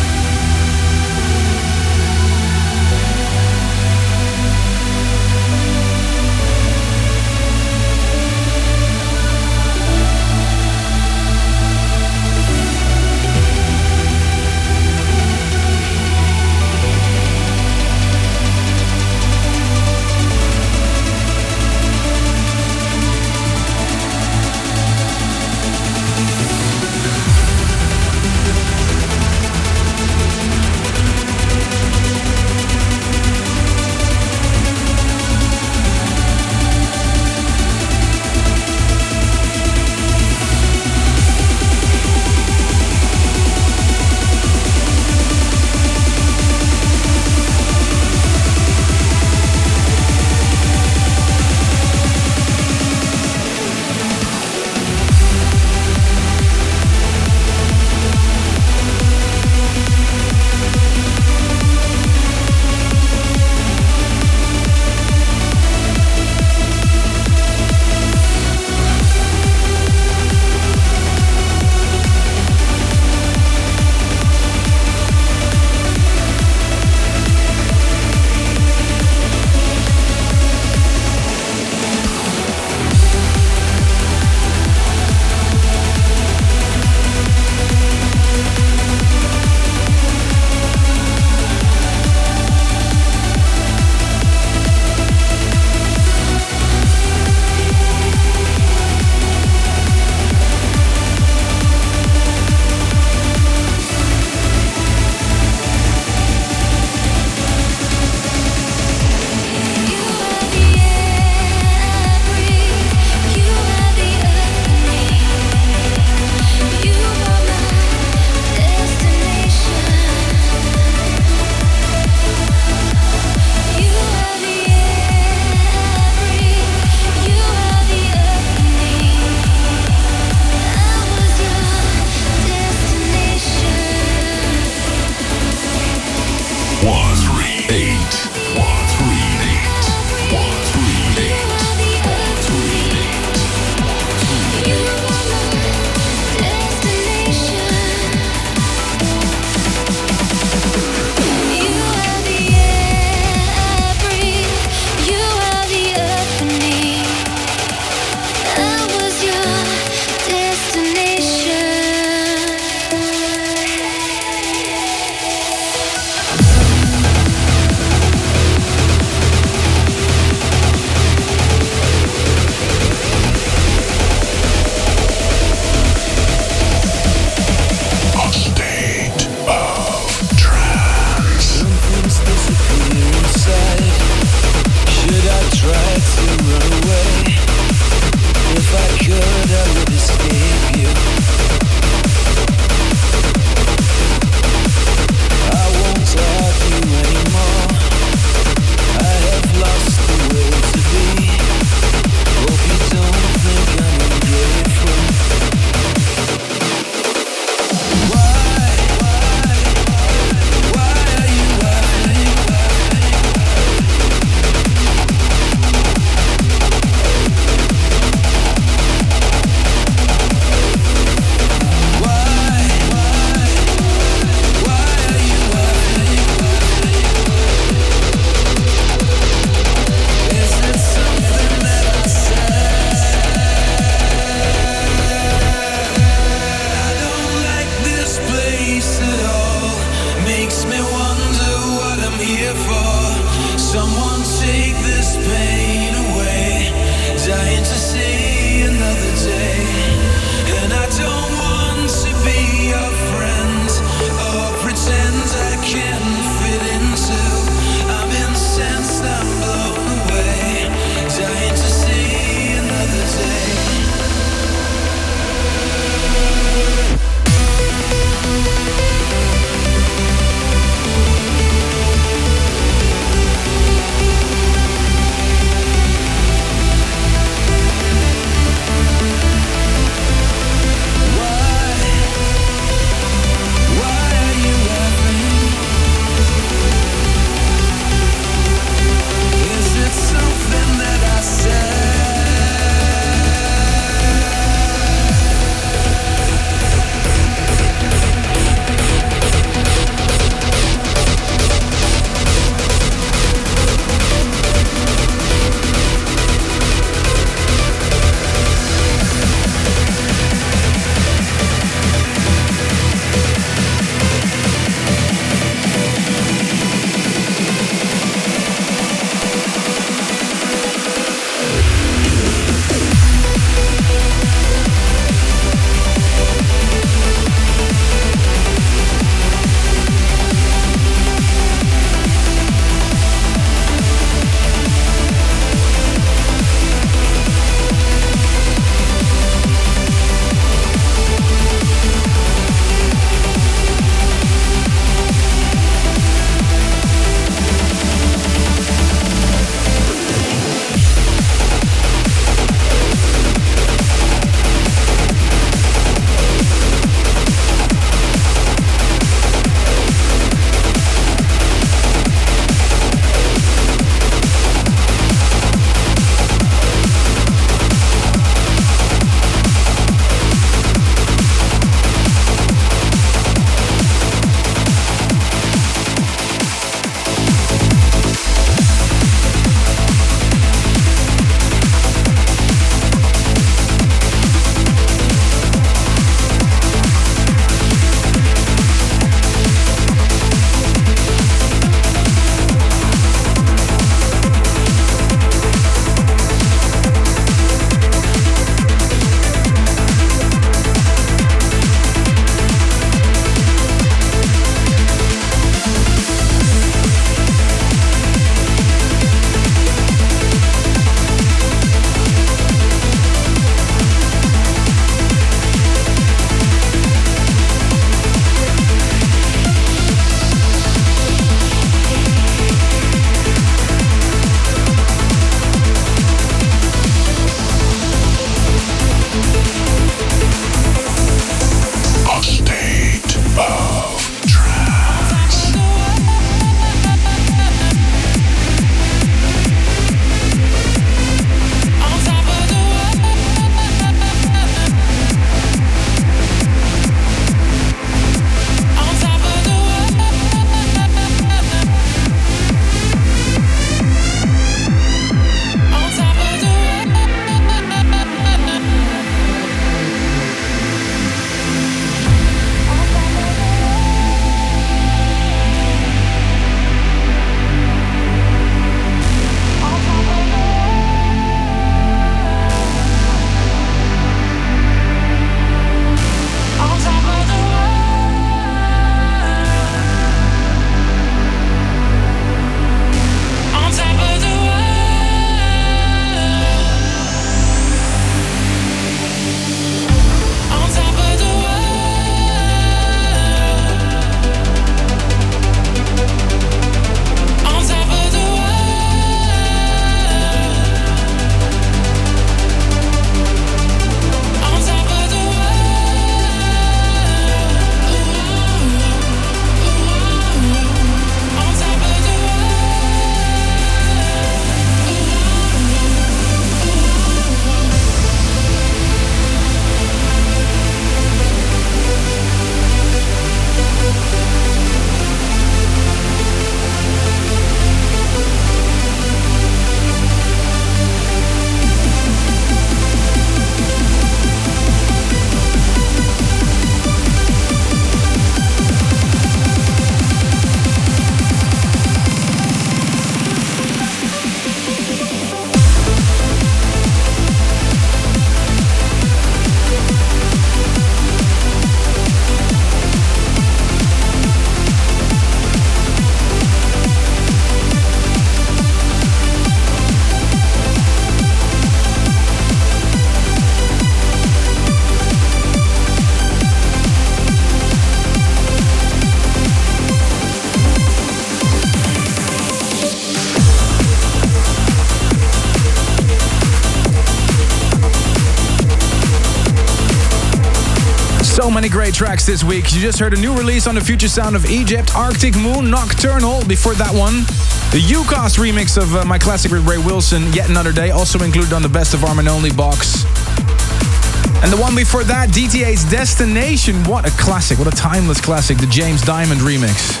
So many great tracks this week. You just heard a new release on the future sound of Egypt, Arctic Moon, Nocturnal. Before that one, the UCast remix of my classic with Ray Wilson, Yet Another Day, also included on the Best of Armin Only box. And the one before that, DTA's Destination. What a classic, what a timeless classic, the James Diamond remix.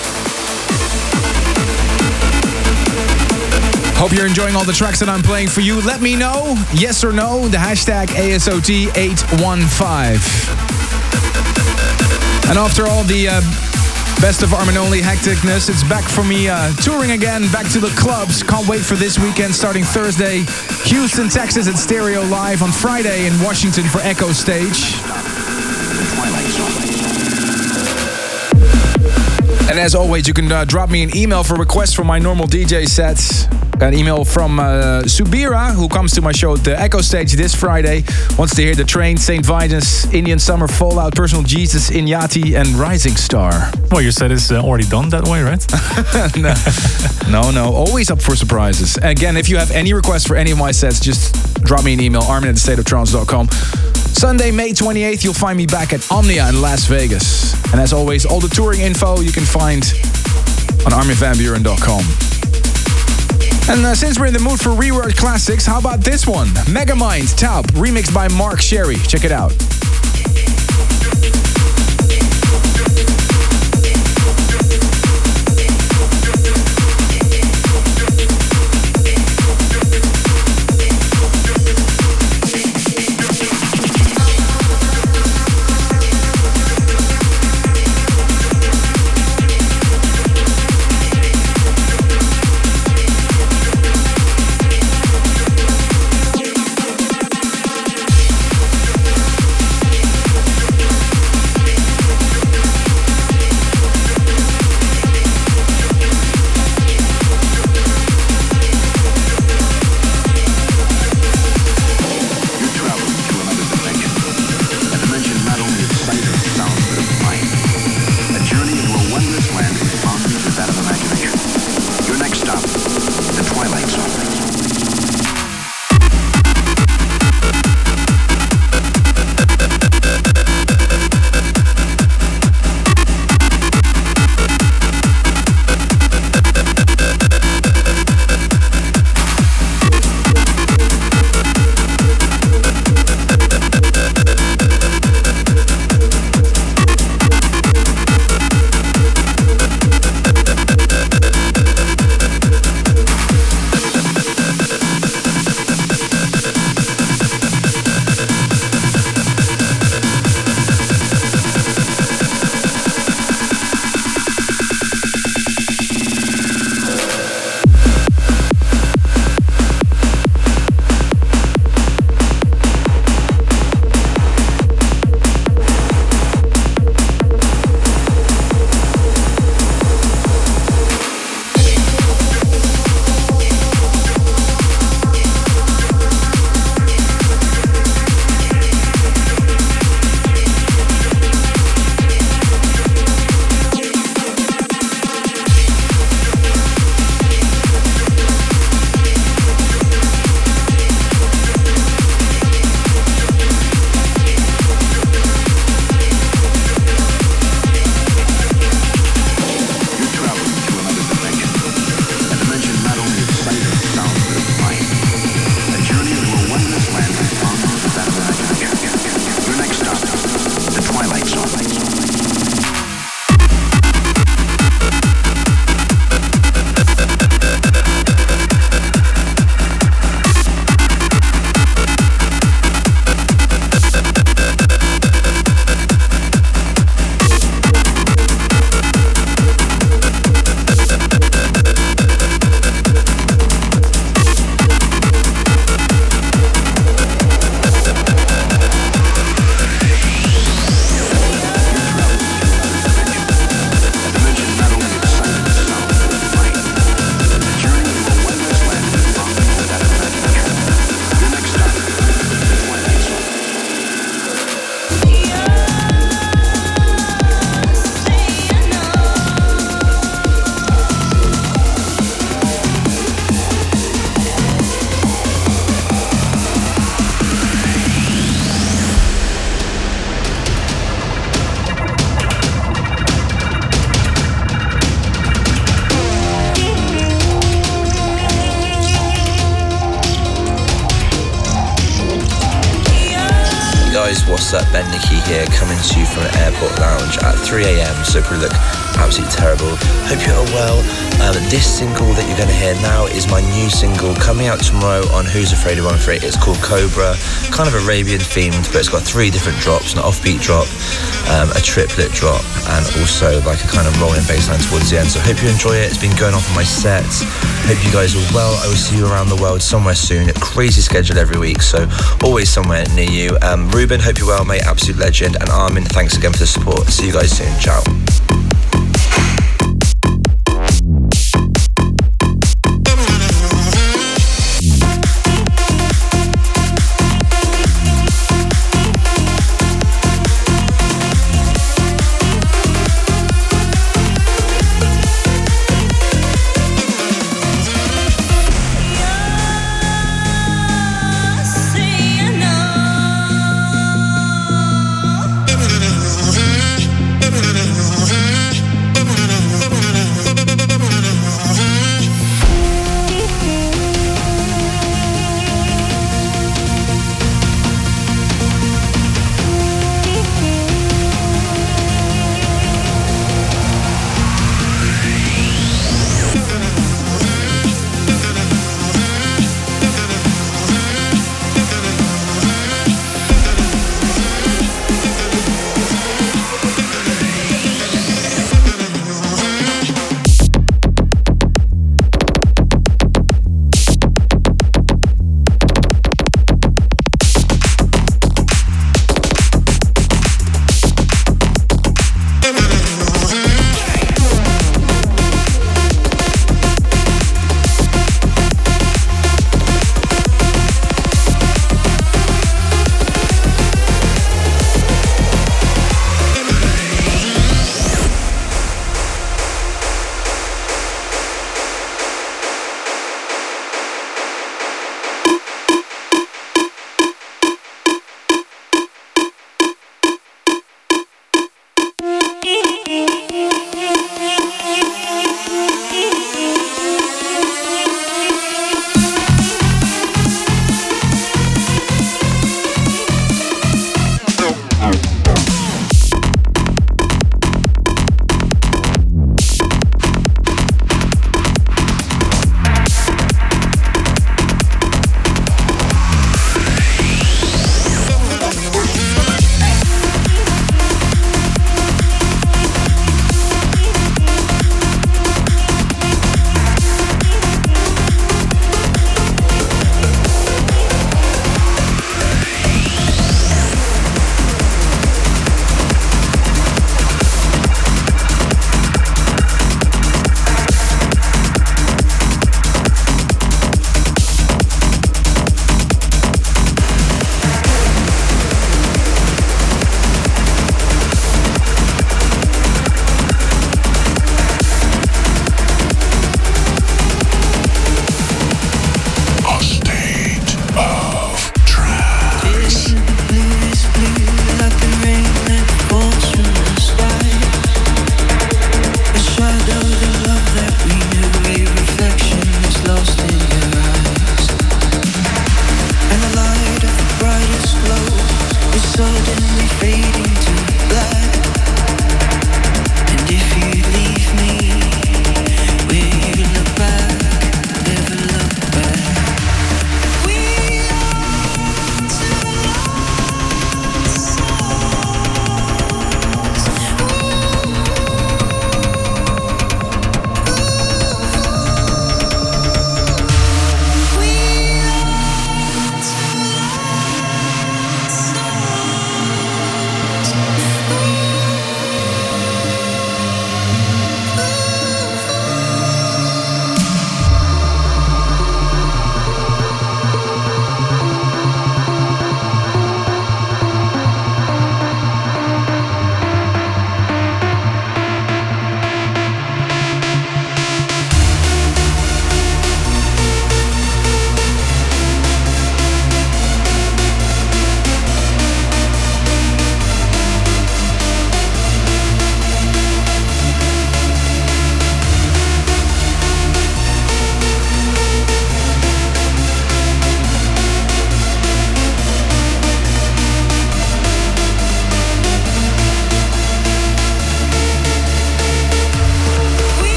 Hope you're enjoying all the tracks that I'm playing for you. Let me know, yes or no, the hashtag ASOT815. And after all the Best of Armin Only hecticness, it's back for me touring again, back to the clubs. Can't wait for this weekend, starting Thursday. Houston, Texas at Stereo Live, on Friday in Washington for Echo Stage. And as always, you can drop me an email for requests for my normal DJ sets. Got an email from Subira, who comes to my show at the Echo Stage this Friday. Wants to hear The Train, St. Vitus, Indian Summer, Fallout, Personal Jesus, Inyati, and Rising Star. Well, your set is already done that way, right? No. Always up for surprises. Again, if you have any requests for any of my sets, just drop me an email, armin@thestateoftrance.com. Sunday, May 28th, you'll find me back at Omnia in Las Vegas. And as always, all the touring info you can find on arminvanburen.com. And since we're in the mood for reworked classics, how about this one? Megamind, Taub, remixed by Mark Sherry. Check it out. what's up? Ben Nicky here, coming to you from an airport lounge at 3 a.m, so probably look absolutely terrible. Hope you're all well. This single that you're going to hear now is my new single coming out tomorrow on Who's Afraid of One Free. It's called Cobra, kind of Arabian themed, but it's got 3 different drops, an offbeat drop, a triplet drop, and also like a kind of rolling bass line towards the end. So I hope you enjoy it. It's been going on for my sets. Hope you guys are well. I will see you around the world somewhere soon. A crazy schedule every week, so always somewhere near you. Ruben, hope you're well, mate. Absolute legend. And Armin, thanks again for the support. See you guys soon. Ciao. Thank you.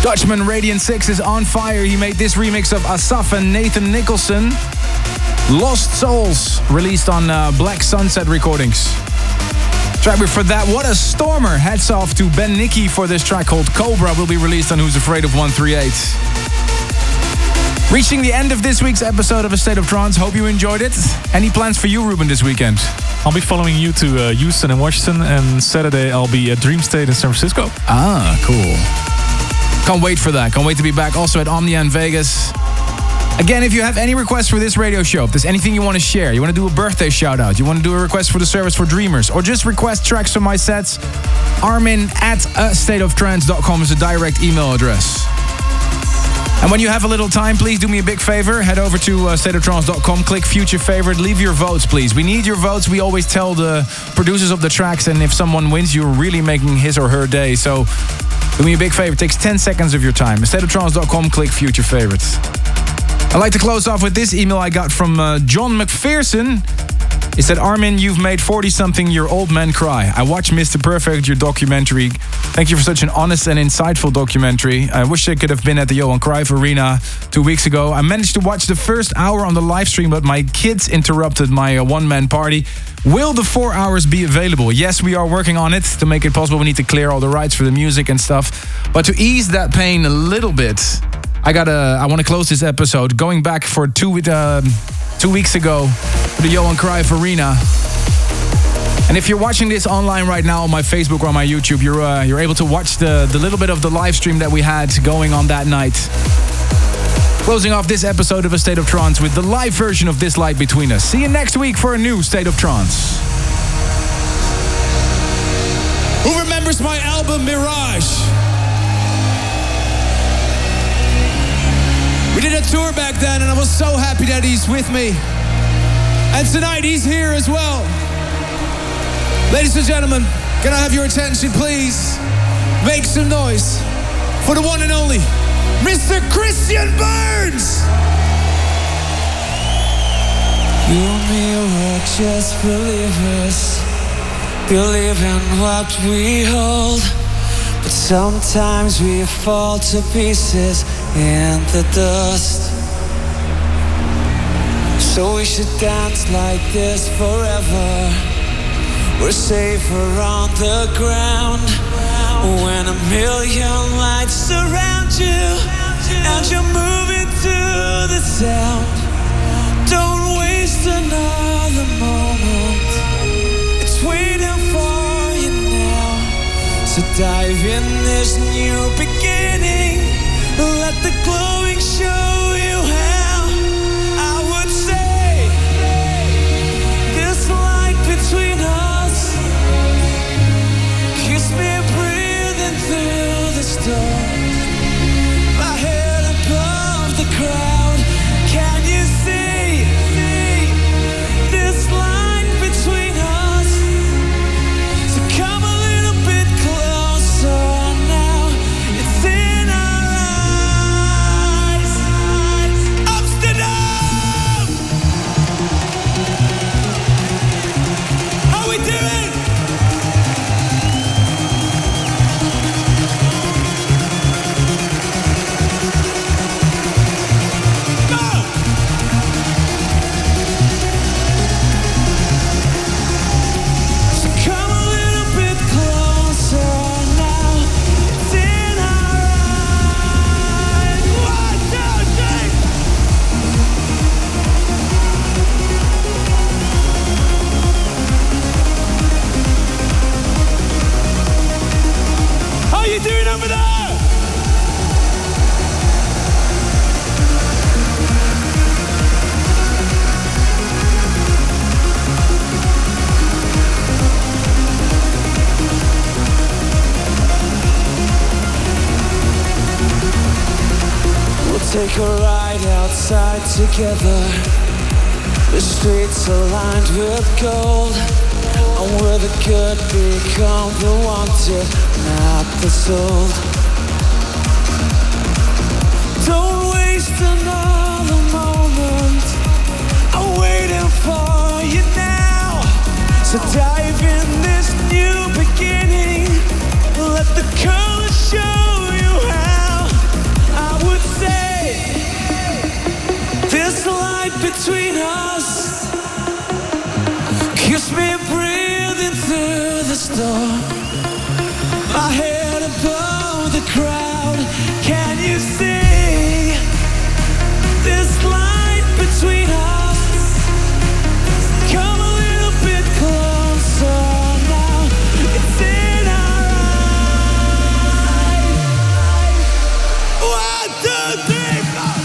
Dutchman Radiant 6 is on fire. He made this remix of Asaf and Nathan Nicholson. Lost Souls, released on Black Sunset Recordings. Track before that, What a Stormer. Hats off to Ben Nicky for this track called Cobra. Will be released on Who's Afraid of 138. Reaching the end of this week's episode of A State of Trance. Hope you enjoyed it. Any plans for you, Ruben, this weekend? I'll be following you to Houston and Washington, and Saturday I'll be at Dream State in San Francisco. Ah, cool. Can't wait for that. Can't wait to be back also at Omnia in Vegas. Again, if you have any requests for this radio show, if there's anything you want to share, you want to do a birthday shout out, you want to do a request for the Service for Dreamers, or just request tracks from my sets, armin@astateoftrance.com is a direct email address. And when you have a little time, please do me a big favor. Head over to stateoftrance.com, click Future Favorite, leave your votes, please. We need your votes. We always tell the producers of the tracks, and if someone wins, you're really making his or her day. So do me a big favor. It takes 10 seconds of your time. Stateoftrance.com, click Future Favorites. I'd like to close off with this email I got from John McPherson. He said, Armin, you've made 40-something-year-old men cry. I watched Mr. Perfect, your documentary. Thank you for such an honest and insightful documentary. I wish I could have been at the Johan Cruyff Arena 2 weeks ago. I managed to watch the first hour on the live stream, but my kids interrupted my one-man party. Will the 4 hours be available? Yes, we are working on it. To make it possible, we need to clear all the rights for the music and stuff. But to ease that pain a little bit, I want to close this episode going back for 2 weeks ago to the Johan Cruyff Arena. And if you're watching this online right now on my Facebook or on my YouTube, you're able to watch the little bit of the live stream that we had going on that night. Closing off this episode of A State of Trance with the live version of This Light Between Us. See you next week for a new State of Trance. Who remembers my album Mirage? We did a tour back then and I was so happy that he's with me. And tonight he's here as well. Ladies and gentlemen, can I have your attention please? Make some noise for the one and only Mr. Christian Burns! You and me were just believers, believe in what we hold. But sometimes we fall to pieces in the dust. So we should dance like this forever. We're safer on the ground when a million lights surround you and you're moving to the sound. Don't waste another moment, it's waiting for you now. So dive in this new beginning, let the glowing show you how. I would say this light between us keeps me breathing through the storm. My head above the crowd, can you see this light between us? So come a little bit closer now, it's in our eyes. Amsterdam! How we doing? So come a little bit closer now, it's in our eyes. 1, 2, 3. How you doing over there? We'll take a ride outside together. The streets are lined with gold, and where the good become the wanted, not the sold. Don't waste another moment, I'm waiting for you now. So dive in this new beginning, let the colors show you how. crowd. Can you see this light between us? Come a little bit closer now. It's in our eyes. 1, 2, 3, 4.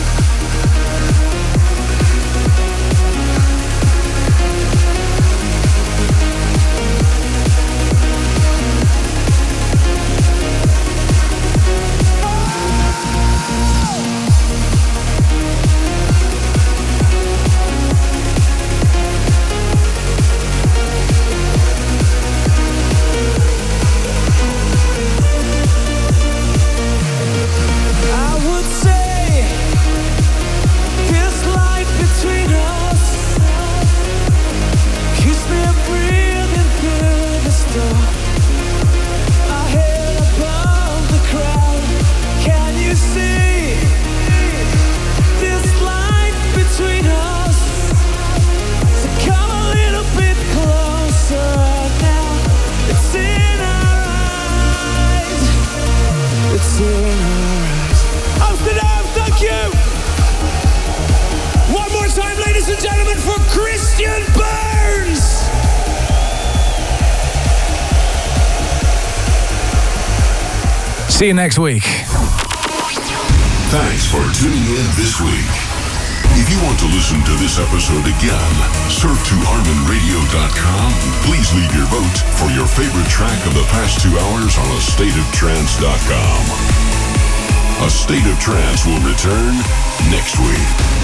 Amsterdam, thank you! One more time, ladies and gentlemen, for Christian Burns! See you next week. Thanks for tuning in this week. If you want to listen to this episode again, surf to ArminRadio.com. Please leave your vote for your favorite track of the past 2 hours on AstateOfTrance.com. A State of Trance will return next week.